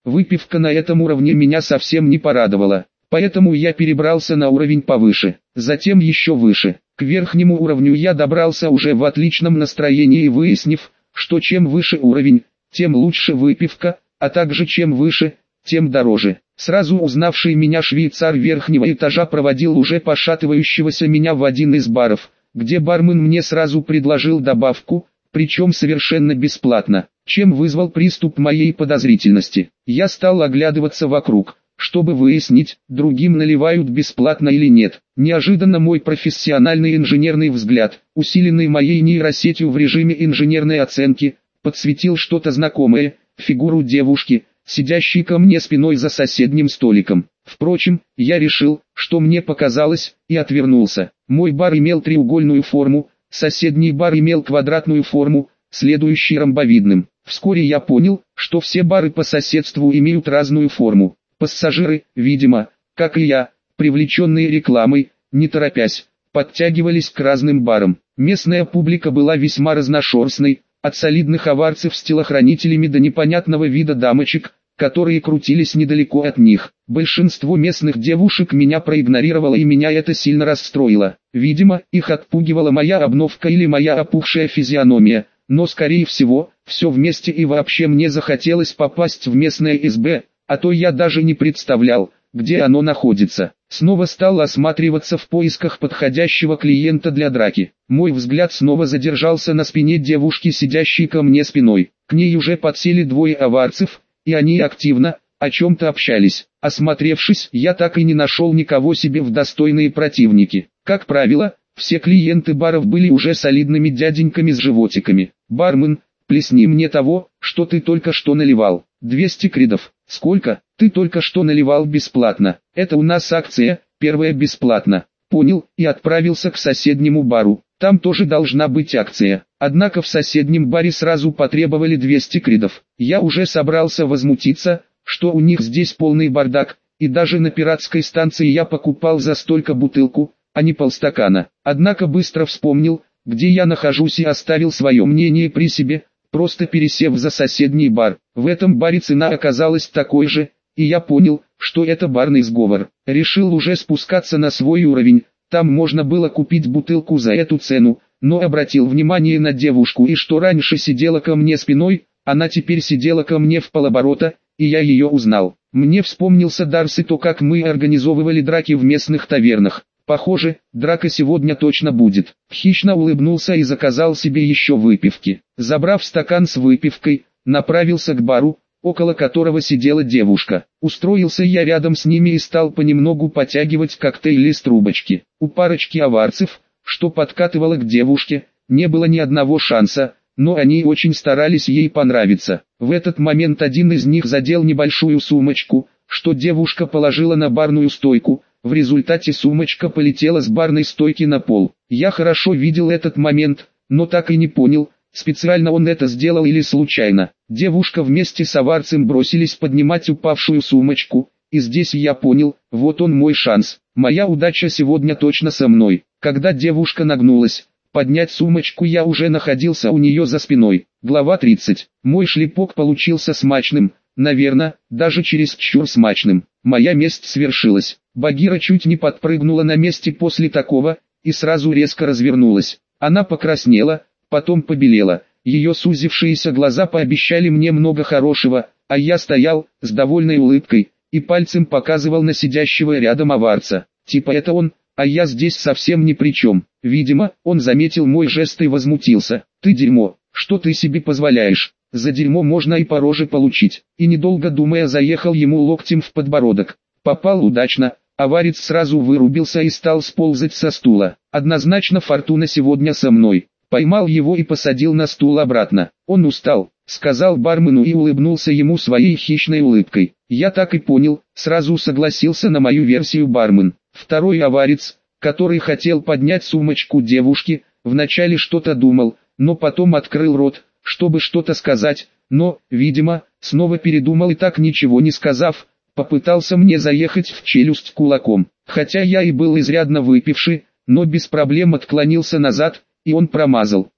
Выпивка на этом уровне меня совсем не порадовала, поэтому я перебрался на уровень повыше, затем еще выше. К верхнему уровню я добрался уже в отличном настроении, выяснив, что чем выше уровень, тем лучше выпивка, а также чем выше, тем дороже. Сразу узнавший меня швейцар верхнего этажа проводил уже пошатывающегося меня в один из баров, где бармен мне сразу предложил добавку, причем совершенно бесплатно, чем вызвал приступ моей подозрительности. Я стал оглядываться вокруг, чтобы выяснить, другим наливают бесплатно или нет. Неожиданно мой профессиональный инженерный взгляд, усиленный моей нейросетью в режиме инженерной оценки, подсветил что-то знакомое, фигуру девушки, сидящей ко мне спиной за соседним столиком. Впрочем, я решил, что мне показалось, и отвернулся. Мой бар имел треугольную форму, соседний бар имел квадратную форму, следующий ромбовидным. Вскоре я понял, что все бары по соседству имеют разную форму. Пассажиры, видимо, как и я, привлеченные рекламой, не торопясь, подтягивались к разным барам. Местная публика была весьма разношерстной, от солидных аварцев с телохранителями до непонятного вида дамочек, которые крутились недалеко от них. Большинство местных девушек меня проигнорировало, и меня это сильно расстроило. Видимо, их отпугивала моя обновка или моя опухшая физиономия, но скорее всего, все вместе, и вообще мне захотелось попасть в местное СБ, а то я даже не представлял, где оно находится. Снова стал осматриваться в поисках подходящего клиента для драки. Мой взгляд снова задержался на спине девушки, сидящей ко мне спиной. К ней уже подсели двое аварцев, и они активно о чем-то общались. Осмотревшись, я так и не нашел никого себе в достойные противники. Как правило, все клиенты баров были уже солидными дяденьками с животиками. «Бармен, плесни мне того, что ты только что наливал». 200 кридов. Сколько? Ты только что наливал бесплатно. Это у нас акция, первая бесплатно. Понял, и отправился к соседнему бару. Там тоже должна быть акция. Однако в соседнем баре сразу потребовали 200 кридов. Я уже собрался возмутиться, что у них здесь полный бардак, и даже на пиратской станции я покупал за столько бутылку, а не полстакана. Однако быстро вспомнил, где я нахожусь, и оставил свое мнение при себе, просто пересев за соседний бар. В этом баре цена оказалась такой же, и я понял, что это барный сговор. Решил уже спускаться на свой уровень, там можно было купить бутылку за эту цену, но обратил внимание на девушку, и что раньше сидела ко мне спиной, она теперь сидела ко мне в полоборота, и я ее узнал. Мне вспомнился Дарс и то, как мы организовывали драки в местных тавернах. Похоже, драка сегодня точно будет. Хищно улыбнулся и заказал себе еще выпивки. Забрав стакан с выпивкой, направился к бару, около которого сидела девушка. Устроился я рядом с ними и стал понемногу потягивать коктейли из трубочки. У парочки аварцев, что подкатывало к девушке, не было ни одного шанса, но они очень старались ей понравиться. В этот момент один из них задел небольшую сумочку, что девушка положила на барную стойку. В результате сумочка полетела с барной стойки на пол. Я хорошо видел этот момент, но так и не понял, специально он это сделал или случайно. Девушка вместе с аварцем бросились поднимать упавшую сумочку, и здесь я понял, вот он мой шанс. Моя удача сегодня точно со мной. Когда девушка нагнулась поднять сумочку, я уже находился у нее за спиной. Глава 30. Мой шлепок получился смачным, наверное, даже чересчур смачным. Моя месть свершилась. Багира чуть не подпрыгнула на месте после такого, и сразу резко развернулась. Она покраснела, потом побелела, ее сузившиеся глаза пообещали мне много хорошего, а я стоял, с довольной улыбкой, и пальцем показывал на сидящего рядом аварца. Типа это он, а я здесь совсем ни при чем. Видимо, он заметил мой жест и возмутился. «Ты дерьмо, что ты себе позволяешь? За дерьмо можно и по роже получить». И недолго думая заехал ему локтем в подбородок. Попал удачно. Аварец сразу вырубился и стал сползать со стула. Однозначно фортуна сегодня со мной. Поймал его и посадил на стул обратно. Он устал, сказал бармену и улыбнулся ему своей хищной улыбкой. Я так и понял, сразу согласился на мою версию бармен. Второй аварец, который хотел поднять сумочку девушки, вначале что-то думал, но потом открыл рот, чтобы что-то сказать, но, видимо, снова передумал и так ничего не сказав, попытался мне заехать в челюсть кулаком. Хотя я и был изрядно выпивший, но без проблем отклонился назад, и он промазал.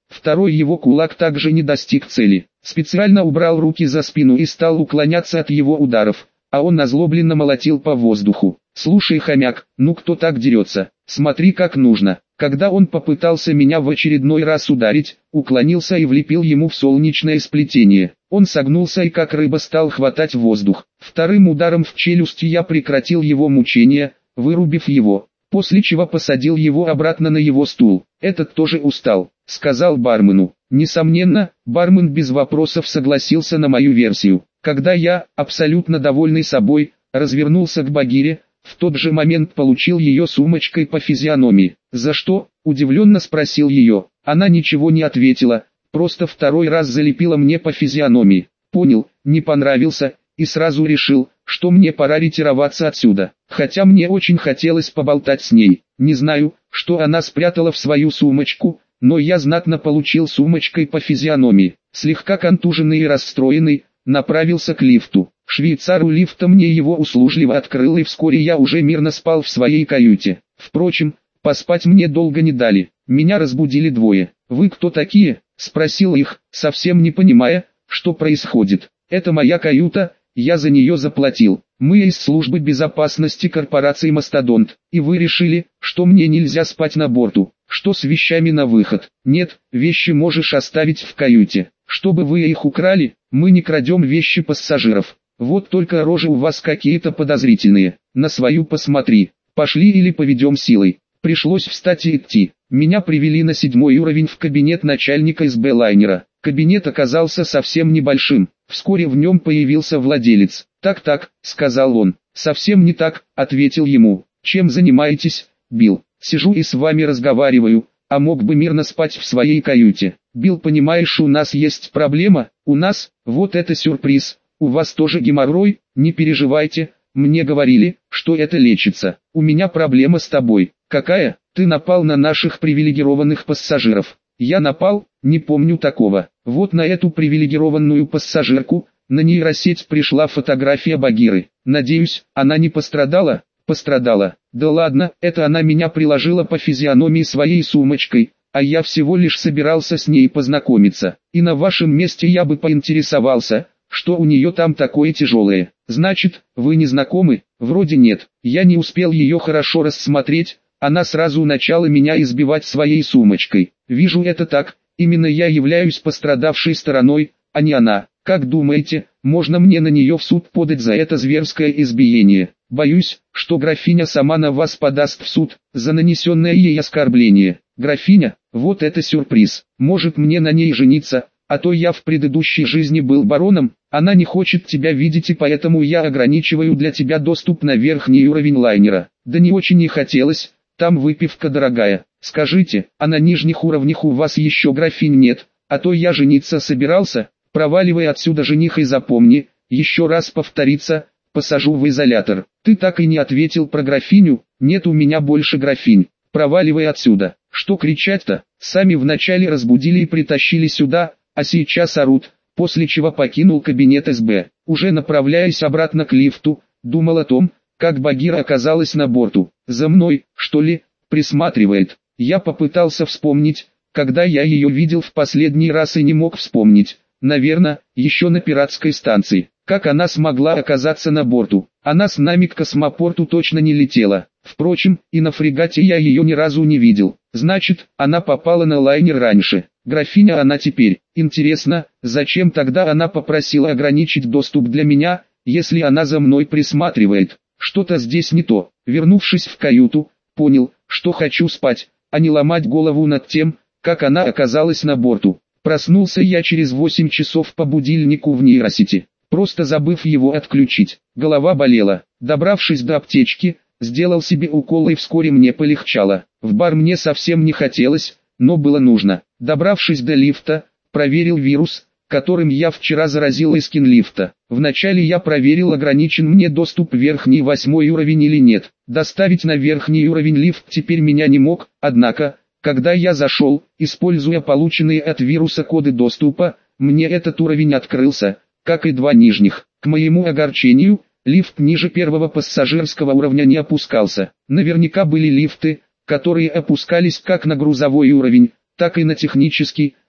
Второй его кулак также не достиг цели. Специально убрал руки за спину и стал уклоняться от его ударов, а он озлобленно молотил по воздуху. «Слушай, хомяк, ну кто так дерется? Смотри как нужно». Когда он попытался меня в очередной раз ударить, уклонился и влепил ему в солнечное сплетение. Он согнулся и как рыба стал хватать воздух. Вторым ударом в челюсть я прекратил его мучения, вырубив его, после чего посадил его обратно на его стул. «Этот тоже устал», — сказал бармену. Несомненно, бармен без вопросов согласился на мою версию. Когда я, абсолютно довольный собой, развернулся к Багире, в тот же момент получил ее сумочкой по физиономии. «За что?» – удивленно спросил ее. Она ничего не ответила, просто второй раз залепила мне по физиономии. Понял, не понравился, и сразу решил, что мне пора ретироваться отсюда. Хотя мне очень хотелось поболтать с ней. Не знаю, что она спрятала в свою сумочку, но я знатно получил сумочкой по физиономии. Слегка контуженный и расстроенный, направился к лифту. Швейцар у лифта мне его услужливо открыл, и вскоре я уже мирно спал в своей каюте. Впрочем, поспать мне долго не дали. Меня разбудили двое. «Вы кто такие?» – спросил их, совсем не понимая, что происходит. «Это моя каюта, я за нее заплатил. Мы из службы безопасности корпорации «Мастодонт», и вы решили, что мне нельзя спать на борту. Что с вещами на выход?» «Нет, вещи можешь оставить в каюте. Чтобы вы их украли, мы не крадем вещи пассажиров. Вот только рожи у вас какие-то подозрительные. На свою посмотри. Пошли или поведем силой». Пришлось встать и идти. Меня привели на 7-й уровень в кабинет начальника СБ лайнера. Кабинет оказался совсем небольшим. Вскоре в нем появился владелец. «Так-так», — сказал он. «Совсем не так», — ответил ему. «Чем занимаетесь, Билл?» «Сижу и с вами разговариваю, а мог бы мирно спать в своей каюте». «Билл, понимаешь, у нас есть проблема?» «У нас? Вот это сюрприз. У вас тоже геморрой? Не переживайте, мне говорили, что это лечится. У меня проблема с тобой». «Какая? Ты напал на наших привилегированных пассажиров». «Я напал? Не помню такого». Вот на эту привилегированную пассажирку, на нейросеть пришла фотография Багиры. «Надеюсь, она не пострадала?» «Пострадала. Да ладно, это она меня приложила по физиономии своей сумочкой, а я всего лишь собирался с ней познакомиться. И на вашем месте я бы поинтересовался, что у нее там такое тяжелое». «Значит, вы не знакомы?» «Вроде нет. Я не успел ее хорошо рассмотреть. Она сразу начала меня избивать своей сумочкой. Вижу это так, именно я являюсь пострадавшей стороной, а не она. Как думаете, можно мне на нее в суд подать за это зверское избиение?» «Боюсь, что графиня сама на вас подаст в суд, за нанесенное ей оскорбление». «Графиня? Вот это сюрприз. Может мне на ней жениться, а то я в предыдущей жизни был бароном?» «Она не хочет тебя видеть, и поэтому я ограничиваю для тебя доступ на верхний уровень лайнера». «Да не очень и хотелось. Там выпивка дорогая. Скажите, а на нижних уровнях у вас еще графинь нет? А то я жениться собирался». «Проваливай отсюда, жених, и запомни, еще раз повторится, посажу в изолятор». «Ты так и не ответил про графиню». «Нет у меня больше графинь. Проваливай отсюда». «Что кричать-то? Сами вначале разбудили и притащили сюда, а сейчас орут». После чего покинул кабинет СБ. Уже направляясь обратно к лифту, думал о том, как Багира оказалась на борту. «За мной, что ли, присматривает?» Я попытался вспомнить, когда я ее видел в последний раз, и не мог вспомнить. Наверное, еще на пиратской станции. Как она смогла оказаться на борту? Она с нами к космопорту точно не летела. Впрочем, и на фрегате я ее ни разу не видел. Значит, она попала на лайнер раньше. Графиня она теперь. Интересно, зачем тогда она попросила ограничить доступ для меня, если она за мной присматривает? Что-то здесь не то. Вернувшись в каюту, понял, что хочу спать, а не ломать голову над тем, как она оказалась на борту. Проснулся я через 8 часов по будильнику в нейросети, просто забыв его отключить. Голова болела. Добравшись до аптечки, сделал себе укол, и вскоре мне полегчало. В бар мне совсем не хотелось, но было нужно. Добравшись до лифта, проверил вирус, которым я вчера заразил эскин лифта. Вначале я проверил, ограничен мне доступ в верхний 8-й уровень или нет. Доставить на верхний уровень лифт теперь меня не мог, однако, когда я зашел, используя полученные от вируса коды доступа, мне этот уровень открылся, как и 2 нижних. К моему огорчению, лифт ниже первого пассажирского уровня не опускался. Наверняка были лифты, которые опускались как на грузовой уровень, так и на технический,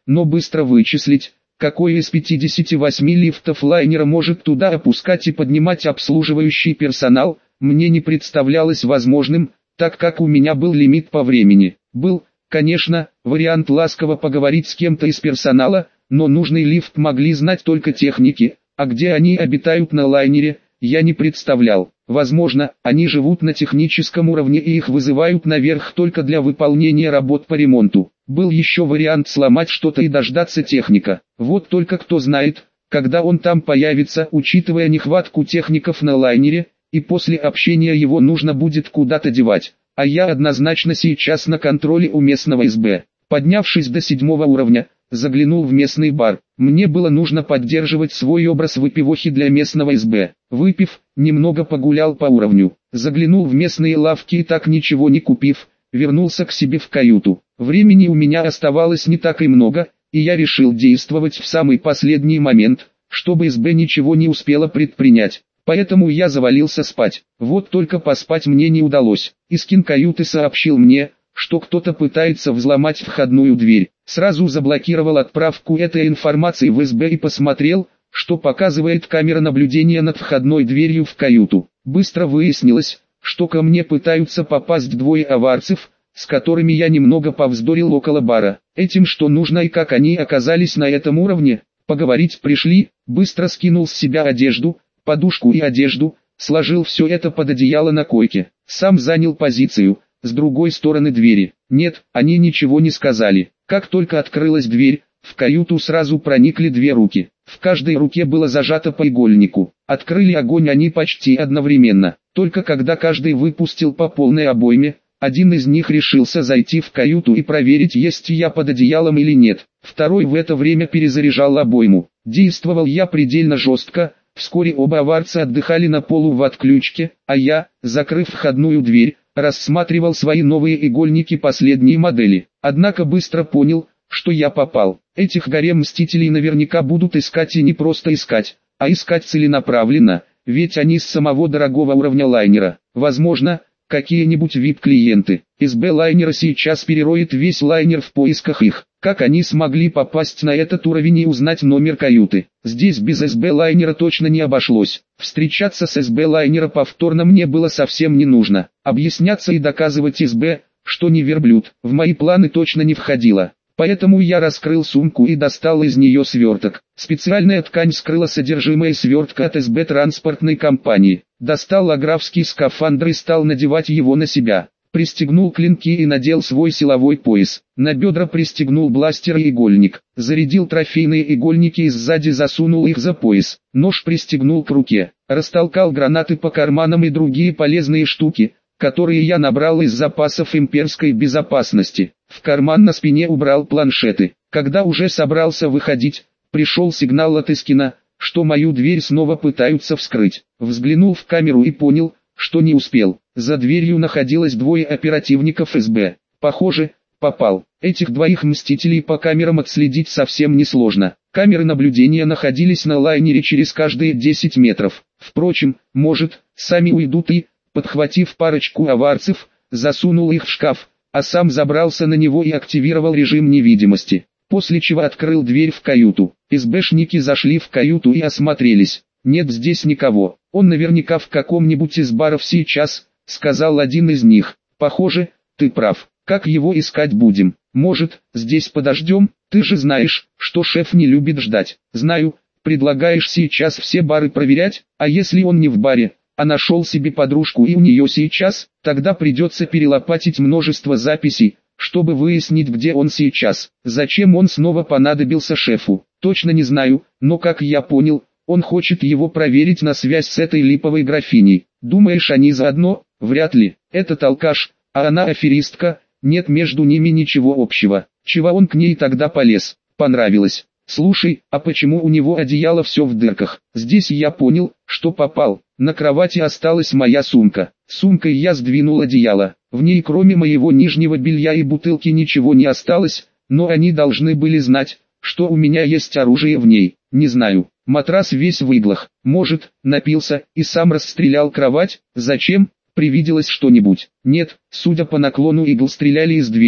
но быстро вычислить, какой из 58 лифтов лайнера может туда опускать и поднимать обслуживающий персонал, мне не представлялось возможным, так как у меня был лимит по времени. Был, конечно, вариант ласково поговорить с кем-то из персонала, но нужный лифт могли знать только техники, а где они обитают на лайнере, я не представлял. Возможно, они живут на техническом уровне и их вызывают наверх только для выполнения работ по ремонту. Был еще вариант сломать что-то и дождаться техника. Вот только кто знает, когда он там появится, учитывая нехватку техников на лайнере, и после общения его нужно будет куда-то девать. А я однозначно сейчас на контроле у местного СБ. Поднявшись до 7-го уровня, заглянул в местный бар. Мне было нужно поддерживать свой образ выпивохи для местного СБ. Выпив, немного погулял по уровню. Заглянул в местные лавки и так ничего не купив, вернулся к себе в каюту. Времени у меня оставалось не так и много, и я решил действовать в самый последний момент, чтобы СБ ничего не успела предпринять. Поэтому я завалился спать. Вот только поспать мне не удалось. Искин каюты сообщил мне, что кто-то пытается взломать входную дверь. Сразу заблокировал отправку этой информации в СБ и посмотрел, что показывает камера наблюдения над входной дверью в каюту. Быстро выяснилось, что ко мне пытаются попасть двое аварцев, с которыми я немного повздорил около бара. Этим что нужно и как они оказались на этом уровне, поговорить пришли. Быстро скинул с себя одежду, подушку и одежду, сложил все это под одеяло на койке. Сам занял позицию с другой стороны двери. Нет, они ничего не сказали. Как только открылась дверь, в каюту сразу проникли две руки. В каждой руке было зажато по игольнику. Открыли огонь они почти одновременно. Только когда каждый выпустил по полной обойме, один из них решился зайти в каюту и проверить, есть я под одеялом или нет. Второй в это время перезаряжал обойму. Действовал я предельно жестко. Вскоре оба аварца отдыхали на полу в отключке, а я, закрыв входную дверь, рассматривал свои новые игольники последней модели. Однако быстро понял, что я попал. Этих гарем-мстителей наверняка будут искать и не просто искать, а искать целенаправленно, ведь они с самого дорогого уровня лайнера. Возможно, какие-нибудь VIP-клиенты. СБ лайнера сейчас перероет весь лайнер в поисках их. Как они смогли попасть на этот уровень и узнать номер каюты? Здесь без СБ лайнера точно не обошлось. Встречаться с СБ лайнера повторно мне было совсем не нужно. Объясняться и доказывать СБ, что не верблюд, в мои планы точно не входило. Поэтому я раскрыл сумку и достал из нее сверток. Специальная ткань скрыла содержимое свертка от СБ транспортной компании. Достал аграфский скафандр и стал надевать его на себя. Пристегнул клинки и надел свой силовой пояс. На бедра пристегнул бластер и игольник. Зарядил трофейные игольники и сзади засунул их за пояс. Нож пристегнул к руке. Растолкал гранаты по карманам и другие полезные штуки, которые я набрал из запасов имперской безопасности. В карман на спине убрал планшеты. Когда уже собрался выходить, пришел сигнал от Искина, что мою дверь снова пытаются вскрыть. Взглянул в камеру и понял, что не успел. За дверью находилось двое оперативников СБ. Похоже, попал. Этих двоих мстителей по камерам отследить совсем несложно. Камеры наблюдения находились на лайнере через каждые 10 метров. Впрочем, может, сами уйдут и, подхватив парочку аварцев, засунул их в шкаф, а сам забрался на него и активировал режим невидимости. После чего открыл дверь в каюту. СБшники зашли в каюту и осмотрелись. Нет здесь никого. Он наверняка в каком-нибудь из баров сейчас, сказал один из них. Похоже, ты прав. Как его искать будем? Может, здесь подождем? Ты же знаешь, что шеф не любит ждать. Знаю. Предлагаешь сейчас все бары проверять, а если он не в баре, а нашел себе подружку и у нее сейчас, тогда придется перелопатить множество записей, чтобы выяснить, где он сейчас. Зачем он снова понадобился шефу? Точно не знаю, но как я понял, он хочет его проверить на связь с этой липовой графиней. Думаешь, они заодно? Вряд ли. Этот алкаш, а она аферистка, нет между ними ничего общего. Чего он к ней тогда полез? Понравилось. Слушай, а почему у него одеяло все в дырках? Здесь я понял, что попал. На кровати осталась моя сумка. Сумкой я сдвинул одеяло. В ней кроме моего нижнего белья и бутылки ничего не осталось, но они должны были знать, что у меня есть оружие в ней. Не знаю. Матрас весь в иглах. Может, напился и сам расстрелял кровать? Зачем? Привиделось что-нибудь? Нет, судя по наклону игл стреляли из двери.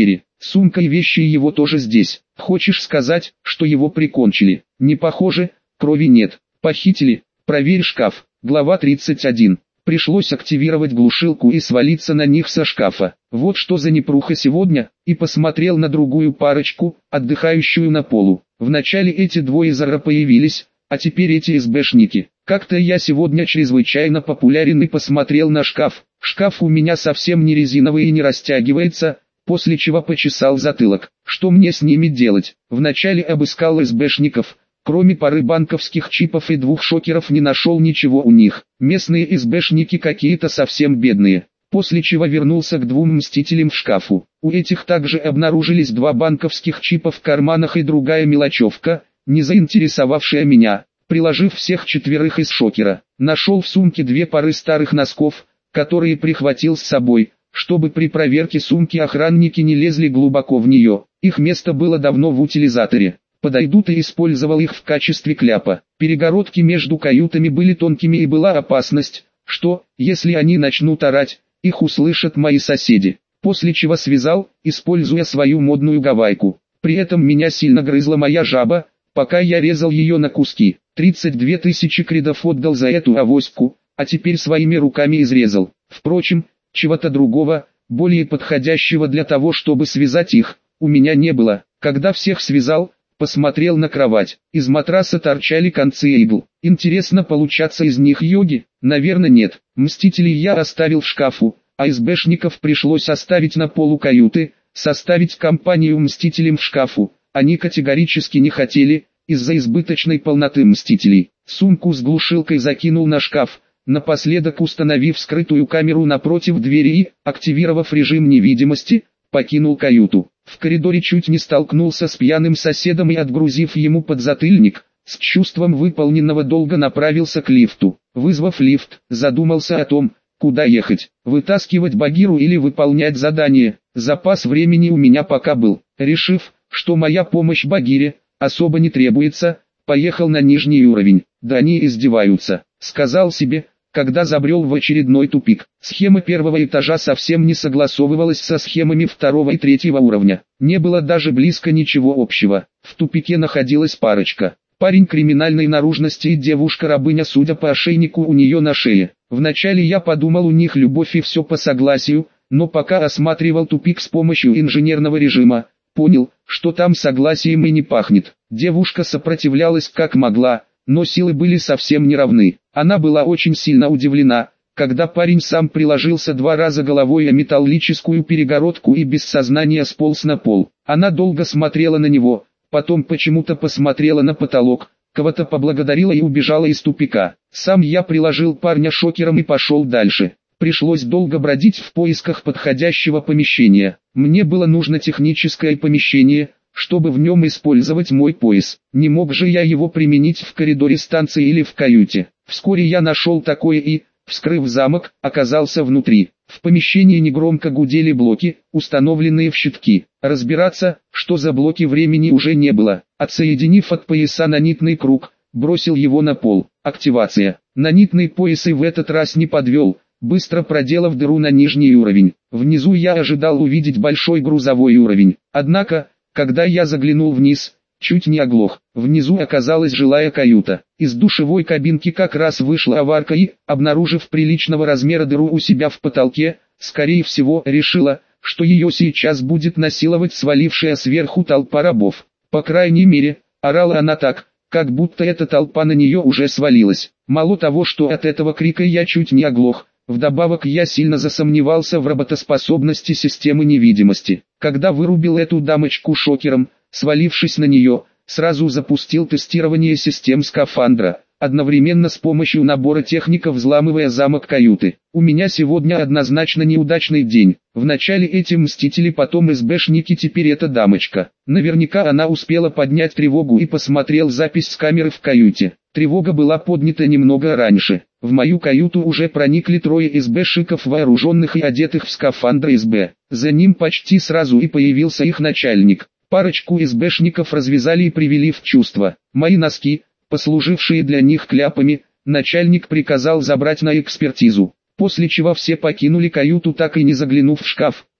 Сумка и вещи его тоже здесь. Хочешь сказать, что его прикончили? Не похоже, крови нет. Похитили? Проверь шкаф. Глава 31. Пришлось активировать глушилку и свалиться на них со шкафа. Вот что за непруха сегодня, и посмотрел на другую парочку, отдыхающую на полу. Вначале эти двое зара появились, а теперь эти СБшники. Как-то я сегодня чрезвычайно популярен и посмотрел на шкаф. Шкаф у меня совсем не резиновый и не растягивается, после чего почесал затылок. Что мне с ними делать? Вначале обыскал СБшников. Кроме пары банковских чипов и 2 шокеров не нашел ничего у них. Местные СБшники какие-то совсем бедные. После чего вернулся к 2 мстителям в шкафу. У этих также обнаружились 2 банковских чипа в карманах и другая мелочевка, не заинтересовавшая меня. Приложив всех 4 из шокера, нашел в сумке 2 пары старых носков, которые прихватил с собой, чтобы при проверке сумки охранники не лезли глубоко в нее. Их место было давно в утилизаторе. Подойдут и использовал их в качестве кляпа. Перегородки между каютами были тонкими и была опасность, что, если они начнут орать, их услышат мои соседи. После чего связал, используя свою модную гавайку. При этом меня сильно грызла моя жаба, пока я резал ее на куски. 32 тысячи кредов отдал за эту авоську, а теперь своими руками изрезал. Впрочем, чего-то другого, более подходящего для того, чтобы связать их, у меня не было. Когда всех связал, посмотрел на кровать. Из матраса торчали концы игл. Интересно, получаться из них йоги? Наверное, нет. Мстителей я оставил в шкафу, а СБшников пришлось оставить на полу каюты, составить компанию мстителям в шкафу. Они категорически не хотели, из-за избыточной полноты мстителей. Сумку с глушилкой закинул на шкаф, напоследок установив скрытую камеру напротив двери и, активировав режим невидимости, покинул каюту. В коридоре чуть не столкнулся с пьяным соседом и, отгрузив ему подзатыльник, с чувством выполненного долга направился к лифту. Вызвав лифт, задумался о том, куда ехать, вытаскивать Багиру или выполнять задание. Запас времени у меня пока был. Решив, что моя помощь Багире особо не требуется, поехал на нижний уровень. Да они издеваются, сказал себе, когда забрел в очередной тупик. Схема первого этажа совсем не согласовывалась со схемами второго и третьего уровня. Не было даже близко ничего общего. В тупике находилась парочка. Парень криминальной наружности и девушка-рабыня, судя по ошейнику у нее на шее. Вначале я подумал, у них любовь и все по согласию, но пока осматривал тупик с помощью инженерного режима, понял, что там согласием и не пахнет. Девушка сопротивлялась как могла, но силы были совсем неравны. Она была очень сильно удивлена, когда парень сам приложился 2 раза головой о металлическую перегородку и без сознания сполз на пол. Она долго смотрела на него, потом почему-то посмотрела на потолок, кого-то поблагодарила и убежала из тупика. Сам я приложил парня шокером и пошел дальше. Пришлось долго бродить в поисках подходящего помещения. Мне было нужно техническое помещение, чтобы в нем использовать мой пояс. Не мог же я его применить в коридоре станции или в каюте. Вскоре я нашел такое и, вскрыв замок, оказался внутри. В помещении негромко гудели блоки, установленные в щитки. Разбираться, что за блоки, времени уже не было. Отсоединив от пояса нанитный круг, бросил его на пол. Активация. Нанитный пояс и в этот раз не подвел, быстро проделав дыру на нижний уровень. Внизу я ожидал увидеть большой грузовой уровень. Однако, когда я заглянул вниз, чуть не оглох. Внизу оказалась жилая каюта. Из душевой кабинки как раз вышла аварка и, обнаружив приличного размера дыру у себя в потолке, скорее всего решила, что ее сейчас будет насиловать свалившая сверху толпа рабов. По крайней мере, орала она так, как будто эта толпа на нее уже свалилась. Мало того, что от этого крика я чуть не оглох, вдобавок я сильно засомневался в работоспособности системы невидимости. Когда вырубил эту дамочку шокером, свалившись на нее, сразу запустил тестирование систем скафандра, одновременно с помощью набора техников взламывая замок каюты. У меня сегодня однозначно неудачный день. Вначале эти мстители, потом СБшники, теперь эта дамочка. Наверняка она успела поднять тревогу и посмотрел запись с камеры в каюте. Тревога была поднята немного раньше. В мою каюту уже проникли 3 СБшников, вооруженных и одетых в скафандры СБ. За ним почти сразу и появился их начальник. Парочку СБшников развязали и привели в чувство. Мои носки, послужившие для них кляпами, начальник приказал забрать на экспертизу. После чего все покинули каюту, так и не заглянув в шкаф.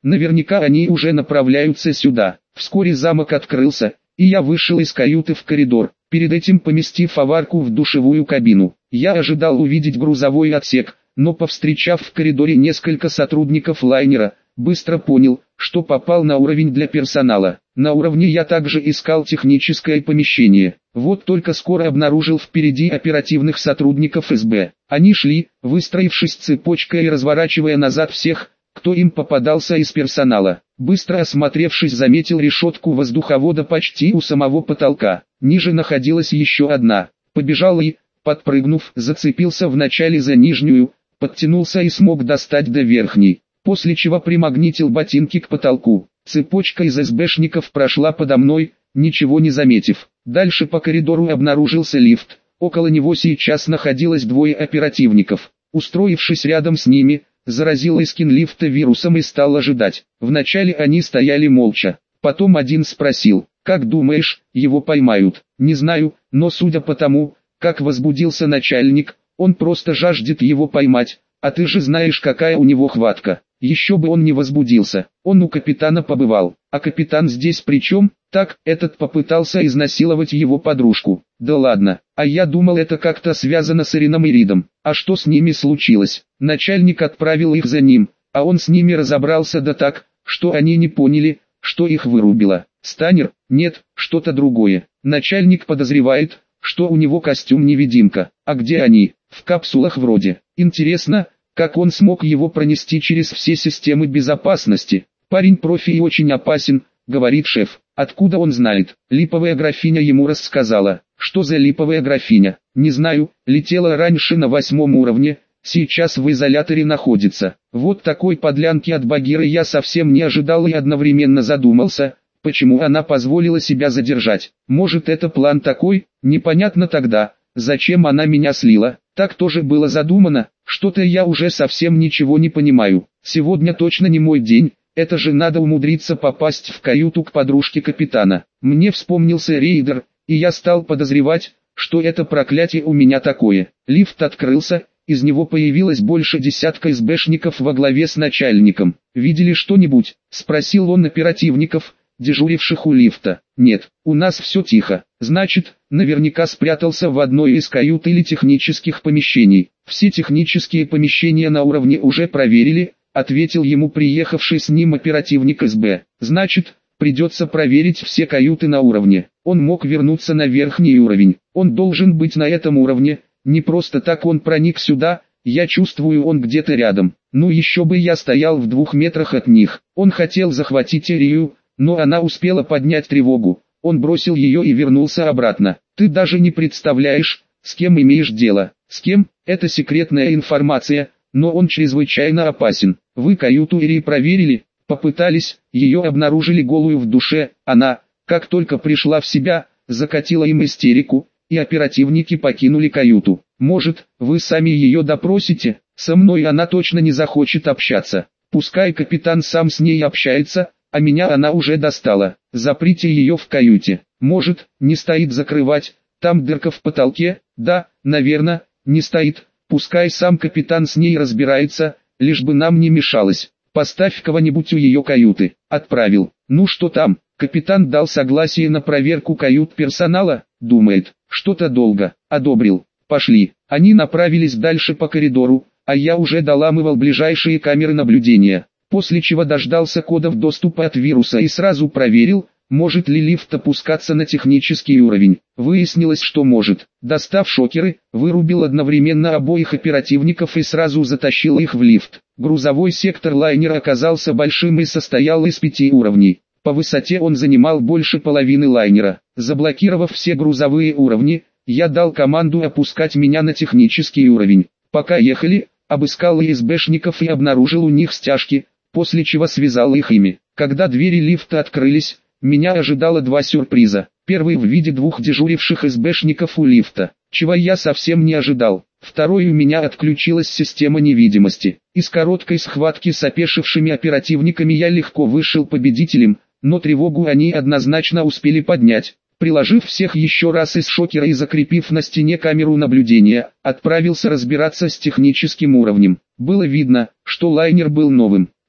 Наверняка они уже направляются сюда. Вскоре замок открылся, и я вышел из каюты в коридор, перед этим поместив аварку в душевую кабину. Я ожидал увидеть грузовой отсек, но повстречав в коридоре несколько сотрудников лайнера, быстро понял, что попал на уровень для персонала. На уровне я также искал техническое помещение. Вот только скоро обнаружил впереди оперативных сотрудников СБ. Они шли, выстроившись цепочкой и разворачивая назад всех, кто им попадался из персонала. Быстро осмотревшись, заметил решетку воздуховода почти у самого потолка. Ниже находилась еще одна. Побежал и, подпрыгнув, зацепился вначале за нижнюю, подтянулся и смог достать до верхней. После чего примагнитил ботинки к потолку. Цепочка из СБшников прошла подо мной, ничего не заметив. Дальше по коридору обнаружился лифт. Около него сейчас находилось двое оперативников. Устроившись рядом с ними, заразил Искин лифта вирусом и стал ожидать. Вначале они стояли молча. Потом один спросил: «Как думаешь, его поймают?» «Не знаю, но судя по тому, как возбудился начальник, он просто жаждет его поймать, а ты же знаешь, какая у него хватка». Еще бы он не возбудился, он у капитана побывал. А капитан здесь при чем? Так, этот попытался изнасиловать его подружку. Да ладно, а я думал, это как-то связано с Ирином и Ридом. А что с ними случилось? Начальник отправил их за ним, а он с ними разобрался да так, что они не поняли, что их вырубило. Станер? Нет, что-то другое. Начальник подозревает, что у него костюм-невидимка. А где они? В капсулах вроде. Интересно, как он смог его пронести через все системы безопасности? Парень профи и очень опасен, говорит шеф. Откуда он знает? Липовая графиня ему рассказала. Что за липовая графиня? Не знаю, летела раньше на 8 уровне, сейчас в изоляторе находится. Вот такой подлянки от Багиры я совсем не ожидал и одновременно задумался, почему она позволила себя задержать. Может, это план такой? Непонятно тогда, зачем она меня слила. Так тоже было задумано. Что-то я уже совсем ничего не понимаю. Сегодня точно не мой день. Это же надо умудриться попасть в каюту к подружке капитана. Мне вспомнился рейдер, и я стал подозревать, что это проклятие у меня такое. Лифт открылся, из него появилось больше десятка СБшников во главе с начальником. «Видели что-нибудь?» – спросил он оперативников, дежуривших у лифта. «Нет, у нас все тихо. Значит, наверняка спрятался в одной из кают или технических помещений. Все технические помещения на уровне уже проверили», — ответил ему приехавший с ним оперативник СБ. «Значит, придется проверить все каюты на уровне. Он мог вернуться на верхний уровень. Он должен быть на этом уровне. Не просто так он проник сюда, я чувствую, он где-то рядом. Ну еще бы я стоял в 2 метрах от них. Он хотел захватить Ирию, но она успела поднять тревогу. Он бросил ее и вернулся обратно. Ты даже не представляешь, с кем имеешь дело. С кем? Это секретная информация, но он чрезвычайно опасен. Вы каюту Ирии проверили? Попытались, ее обнаружили голую в душе. Она, как только пришла в себя, закатила им истерику, и оперативники покинули каюту. Может, вы сами ее допросите? Со мной она точно не захочет общаться. Пускай капитан сам с ней общается, а меня она уже достала. Заприте ее в каюте. Может, не стоит закрывать, там дырка в потолке? Да, наверное, не стоит. Пускай сам капитан с ней разбирается, лишь бы нам не мешалось. Поставь кого-нибудь у ее каюты. Отправил. Ну что там? Капитан дал согласие на проверку кают персонала? Думает, что-то долго. Одобрил. Пошли. Они направились дальше по коридору, а я уже доламывал ближайшие камеры наблюдения. После чего дождался кодов доступа от вируса и сразу проверил, может ли лифт опускаться на технический уровень. Выяснилось, что может. Достав шокеры, вырубил одновременно обоих оперативников и сразу затащил их в лифт. Грузовой сектор лайнера оказался большим и состоял из 5 уровней. По высоте он занимал больше половины лайнера. Заблокировав все грузовые уровни, я дал команду опускать меня на технический уровень. Пока ехали, обыскал ИСБшников и обнаружил у них стяжки, после чего связал их ими. Когда двери лифта открылись, меня ожидало 2 сюрприза. Первый в виде 2 дежуривших СБшников у лифта, чего я совсем не ожидал. Второй, у меня отключилась система невидимости. Из короткой схватки с опешившими оперативниками я легко вышел победителем, но тревогу они однозначно успели поднять. Приложив всех еще раз из шокера и закрепив на стене камеру наблюдения, отправился разбираться с техническим уровнем. Было видно, что лайнер был новым.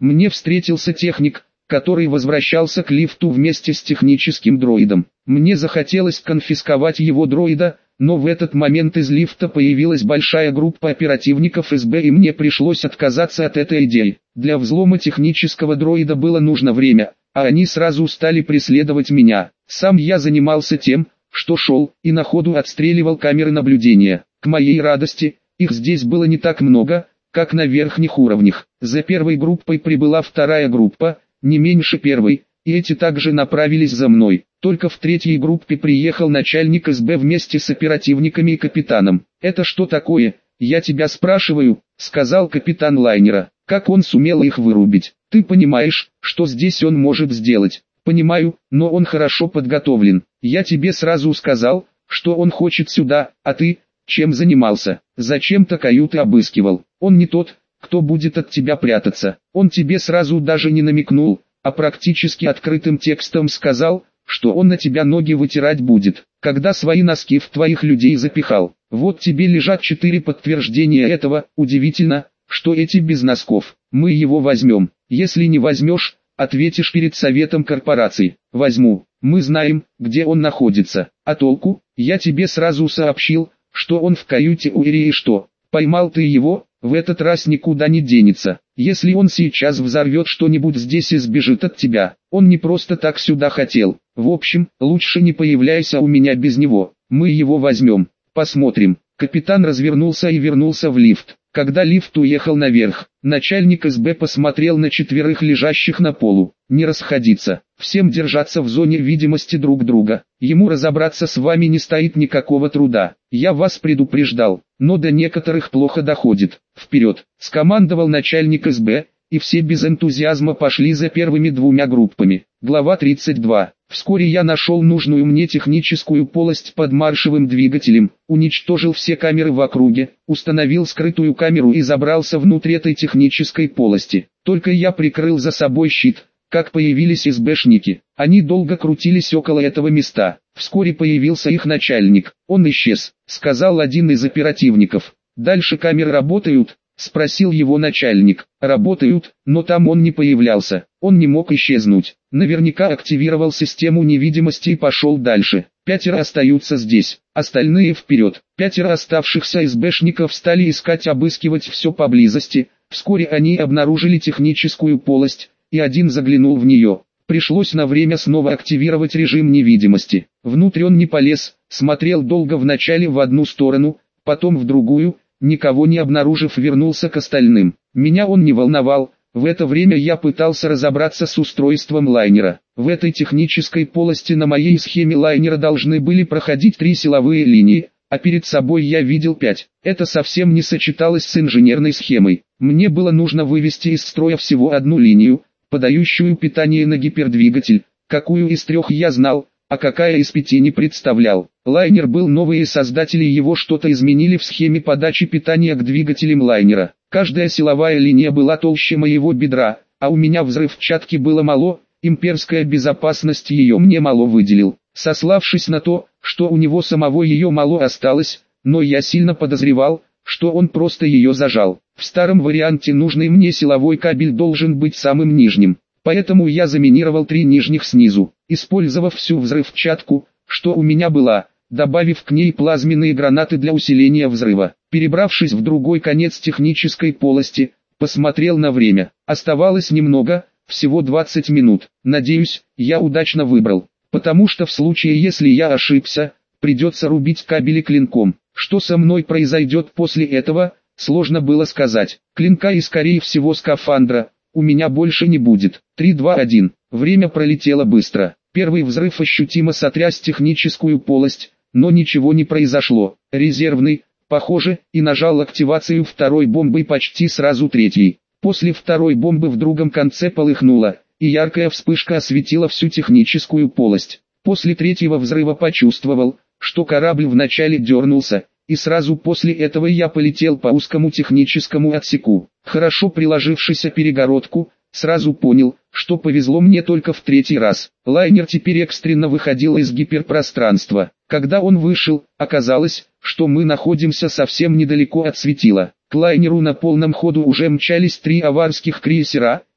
мне встретился техник, который возвращался к лифту вместе с техническим дроидом. Мне захотелось конфисковать его дроида, но в этот момент из лифта появилась большая группа оперативников СБ и мне пришлось отказаться от этой идеи. Для взлома технического дроида было нужно время, а они сразу стали преследовать меня. Сам я занимался тем, что шел и на ходу отстреливал камеры наблюдения. К моей радости, их здесь было не так много, как на верхних уровнях. За первой группой прибыла вторая группа, не меньше первой, и эти также направились за мной. Только в третьей группе приехал начальник СБ вместе с оперативниками и капитаном. «Это что такое, я тебя спрашиваю», — сказал капитан лайнера. «Как он сумел их вырубить? Ты понимаешь, что здесь он может сделать?» «Понимаю, но он хорошо подготовлен. Я тебе сразу сказал, что он хочет сюда, а ты, чем занимался? Зачем-то каюты обыскивал. Он не тот, кто будет от тебя прятаться. Он тебе сразу даже не намекнул, а практически открытым текстом сказал, что он на тебя ноги вытирать будет, когда свои носки в твоих людей запихал. Вот тебе лежат 4 подтверждения этого. Удивительно, что эти без носков. Мы его возьмем. Если не возьмешь, ответишь перед советом корпораций. Возьму. Мы знаем, где он находится. А толку? Я тебе сразу сообщил, что он в каюте у Ири и что, поймал ты его, в этот раз никуда не денется. Если он сейчас взорвет что-нибудь здесь и сбежит от тебя, он не просто так сюда хотел. В общем, лучше не появляйся у меня без него. Мы его возьмем. Посмотрим. Капитан развернулся и вернулся в лифт. Когда лифт уехал наверх, начальник СБ посмотрел на 4 лежащих на полу. Не расходиться, всем держаться в зоне видимости друг друга. Ему разобраться с вами не стоит никакого труда. Я вас предупреждал, но до некоторых плохо доходит. Вперед, скомандовал начальник СБ, и все без энтузиазма пошли за первыми 2 группами. Глава 32. Вскоре я нашел нужную мне техническую полость под маршевым двигателем, уничтожил все камеры в округе, установил скрытую камеру и забрался внутрь этой технической полости. Только я прикрыл за собой щит, как появились СБшники. Они долго крутились около этого места. Вскоре появился их начальник. «Он исчез», — сказал один из оперативников. «Дальше камеры работают?» — спросил его начальник. «Работают, но там он не появлялся. Он не мог исчезнуть. Наверняка активировал систему невидимости и пошел дальше. 5 остаются здесь, остальные вперед». 5 оставшихся СБшников стали искать, обыскивать все поблизости. Вскоре они обнаружили техническую полость, и один заглянул в нее. Пришлось на время снова активировать режим невидимости. Внутрь он не полез, смотрел долго вначале в одну сторону, потом в другую. Никого не обнаружив, вернулся к остальным. Меня он не волновал. В это время я пытался разобраться с устройством лайнера. В этой технической полости на моей схеме лайнера должны были проходить 3 силовые линии, а перед собой я видел 5. Это совсем не сочеталось с инженерной схемой. Мне было нужно вывести из строя всего одну линию, подающую питание на гипердвигатель. Какую из 3 я знал, а какая из 5 не представлял. Лайнер был новый, и создатели его что-то изменили в схеме подачи питания к двигателям лайнера. Каждая силовая линия была толще моего бедра, а у меня взрывчатки было мало, имперская безопасность ее мне мало выделил. Сославшись на то, что у него самого ее мало осталось, но я сильно подозревал, что он просто ее зажал. В старом варианте нужный мне силовой кабель должен быть самым нижним. Поэтому я заминировал 3 нижних снизу, использовав всю взрывчатку, что у меня была, добавив к ней плазменные гранаты для усиления взрыва. Перебравшись в другой конец технической полости, посмотрел на время. Оставалось немного, всего 20 минут. Надеюсь, я удачно выбрал, потому что в случае, если я ошибся, придется рубить кабели клинком. Что со мной произойдет после этого, сложно было сказать. Клинка и скорее всего скафандра у меня больше не будет. 3, 2, 1. Время пролетело быстро. Первый взрыв ощутимо сотряс техническую полость, но ничего не произошло. Резервный, похоже, и нажал активацию второй бомбы почти сразу третьей. После второй бомбы в другом конце полыхнуло, и яркая вспышка осветила всю техническую полость. После третьего взрыва почувствовал, что корабль вначале дернулся, и сразу после этого я полетел по узкому техническому отсеку. Хорошо приложившись о перегородку, сразу понял, что повезло мне только в 3-й раз. Лайнер теперь экстренно выходил из гиперпространства. Когда он вышел, оказалось, что мы находимся совсем недалеко от светила. К лайнеру на полном ходу уже мчались 3 аварских крейсера,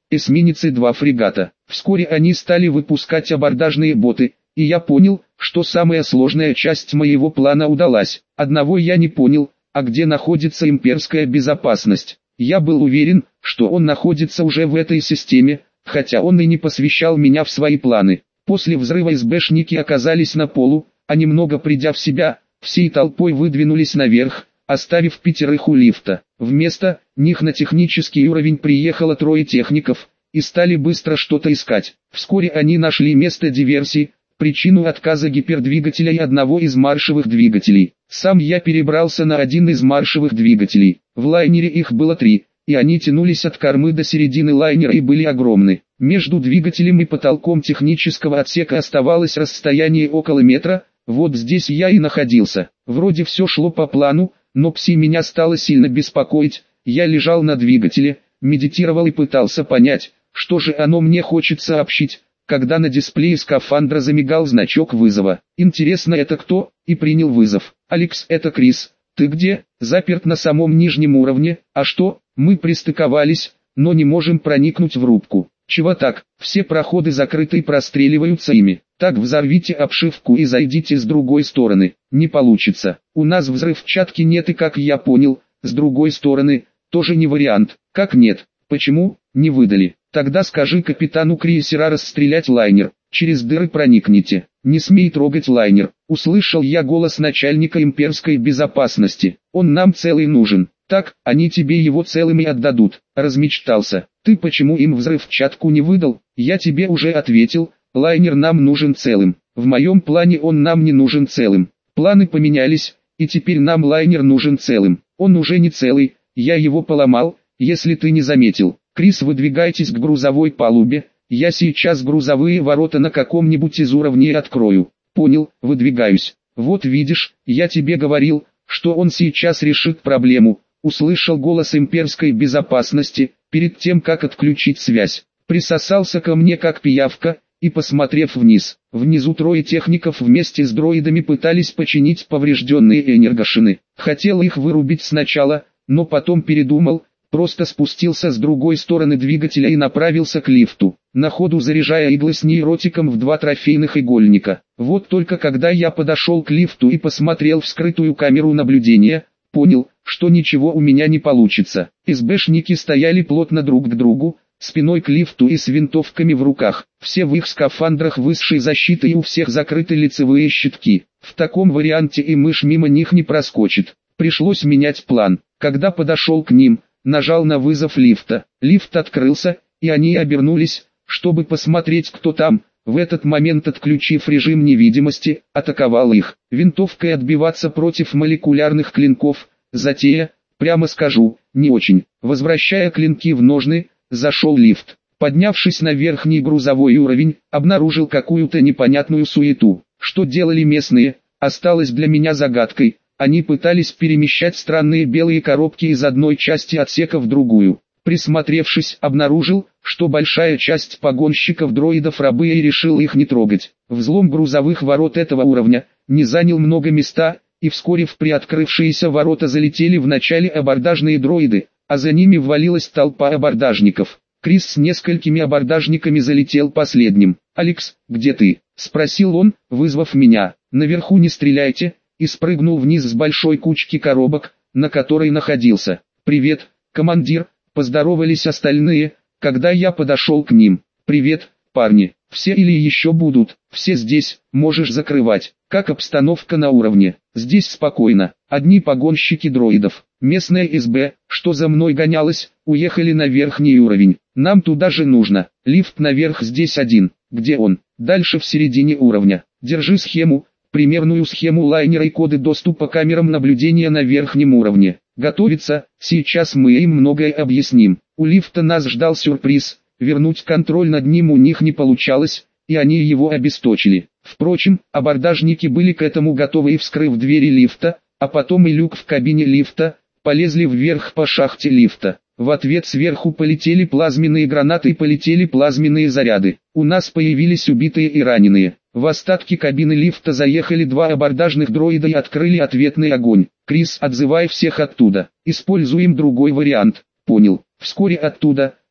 эсминцы, 2 фрегата. Вскоре они стали выпускать абордажные боты, и я понял, что самая сложная часть моего плана удалась. Одного я не понял, а где находится имперская безопасность. Я был уверен, что он находится уже в этой системе, хотя он и не посвящал меня в свои планы. После взрыва СБшники оказались на полу, а немного придя в себя, всей толпой выдвинулись наверх, оставив 5 у лифта. Вместо них на технический уровень приехало 3 техников, и стали быстро что-то искать. Вскоре они нашли место диверсии, причину отказа гипердвигателя и одного из маршевых двигателей. Сам я перебрался на один из маршевых двигателей. В лайнере их было 3, и они тянулись от кормы до середины лайнера и были огромны. Между двигателем и потолком технического отсека оставалось расстояние около метра, вот здесь я и находился. Вроде все шло по плану, но пси меня стало сильно беспокоить. Я лежал на двигателе, медитировал и пытался понять, что же оно мне хочет сообщить, когда на дисплее скафандра замигал значок вызова. Интересно, это кто? И принял вызов. Алекс, это Крис. Ты где? Заперт на самом нижнем уровне. А что? Мы пристыковались, но не можем проникнуть в рубку. Чего так? Все проходы закрыты и простреливаются ими. Так взорвите обшивку и зайдите с другой стороны. Не получится. У нас взрывчатки нет, и как я понял, с другой стороны, тоже не вариант. Как нет? Почему? Не выдали. Тогда скажи капитану крейсера расстрелять лайнер. Через дыры проникните. Не смей трогать лайнер. Услышал я голос начальника имперской безопасности. Он нам целый нужен. Так, они тебе его целым и отдадут. Размечтался. Ты почему им взрывчатку не выдал? Я тебе уже ответил. Лайнер нам нужен целым. В моем плане он нам не нужен целым. Планы поменялись, и теперь нам лайнер нужен целым. Он уже не целый, я его поломал, если ты не заметил. Крис, выдвигайтесь к грузовой палубе, я сейчас грузовые ворота на каком-нибудь из уровней открою. Понял, выдвигаюсь. Вот видишь, я тебе говорил, что он сейчас решит проблему. Услышал голос имперской безопасности, перед тем как отключить связь. Присосался ко мне как пиявка, и посмотрев вниз. Внизу 3 техников вместе с дроидами пытались починить поврежденные энергошины. Хотел их вырубить сначала, но потом передумал, просто спустился с другой стороны двигателя и направился к лифту, на ходу заряжая иглы с нейротиком в 2 трофейных игольника. Вот только когда я подошел к лифту и посмотрел в скрытую камеру наблюдения, понял, что ничего у меня не получится. СБшники стояли плотно друг к другу, спиной к лифту и с винтовками в руках. Все в их скафандрах высшей защиты и у всех закрыты лицевые щитки. В таком варианте и мышь мимо них не проскочит. Пришлось менять план. Когда подошел к ним, нажал на вызов лифта. Лифт открылся, и они обернулись, чтобы посмотреть, кто там. В этот момент, отключив режим невидимости, атаковал их. Винтовкой отбиваться против молекулярных клинков – затея, прямо скажу, не очень. Возвращая клинки в ножны, зашел лифт. Поднявшись на верхний грузовой уровень, обнаружил какую-то непонятную суету. Что делали местные, осталось для меня загадкой. Они пытались перемещать странные белые коробки из одной части отсека в другую. Присмотревшись, обнаружил, что большая часть погонщиков-дроидов рабы и решил их не трогать. Взлом грузовых ворот этого уровня не занял много места, и вскоре в приоткрывшиеся ворота залетели вначале абордажные дроиды, а за ними ввалилась толпа абордажников. Крис с несколькими абордажниками залетел последним. «Алекс, где ты?» – спросил он, вызвав меня. «Наверху не стреляйте», и спрыгнул вниз с большой кучки коробок, на которой находился. «Привет, командир», – поздоровались остальные, когда я подошел к ним. «Привет, парни, все или еще будут, все здесь, можешь закрывать». «Как обстановка на уровне?» «Здесь спокойно, одни погонщики дроидов. Местная СБ, что за мной гонялась, уехали на верхний уровень. Нам туда же нужно. Лифт наверх здесь один. Где он?» «Дальше в середине уровня. Держи схему, примерную схему лайнера и коды доступа к камерам наблюдения на верхнем уровне. Готовится, сейчас мы им многое объясним». У лифта нас ждал сюрприз, вернуть контроль над ним у них не получалось, и они его обесточили. Впрочем, абордажники были к этому готовы и, вскрыв двери лифта, а потом и люк в кабине лифта, полезли вверх по шахте лифта. В ответ сверху полетели плазменные гранаты и полетели плазменные заряды. У нас появились убитые и раненые. В остатки кабины лифта заехали 2 абордажных дроида и открыли ответный огонь. «Крис, отзывай всех оттуда. Используем другой вариант». «Понял». Вскоре оттуда,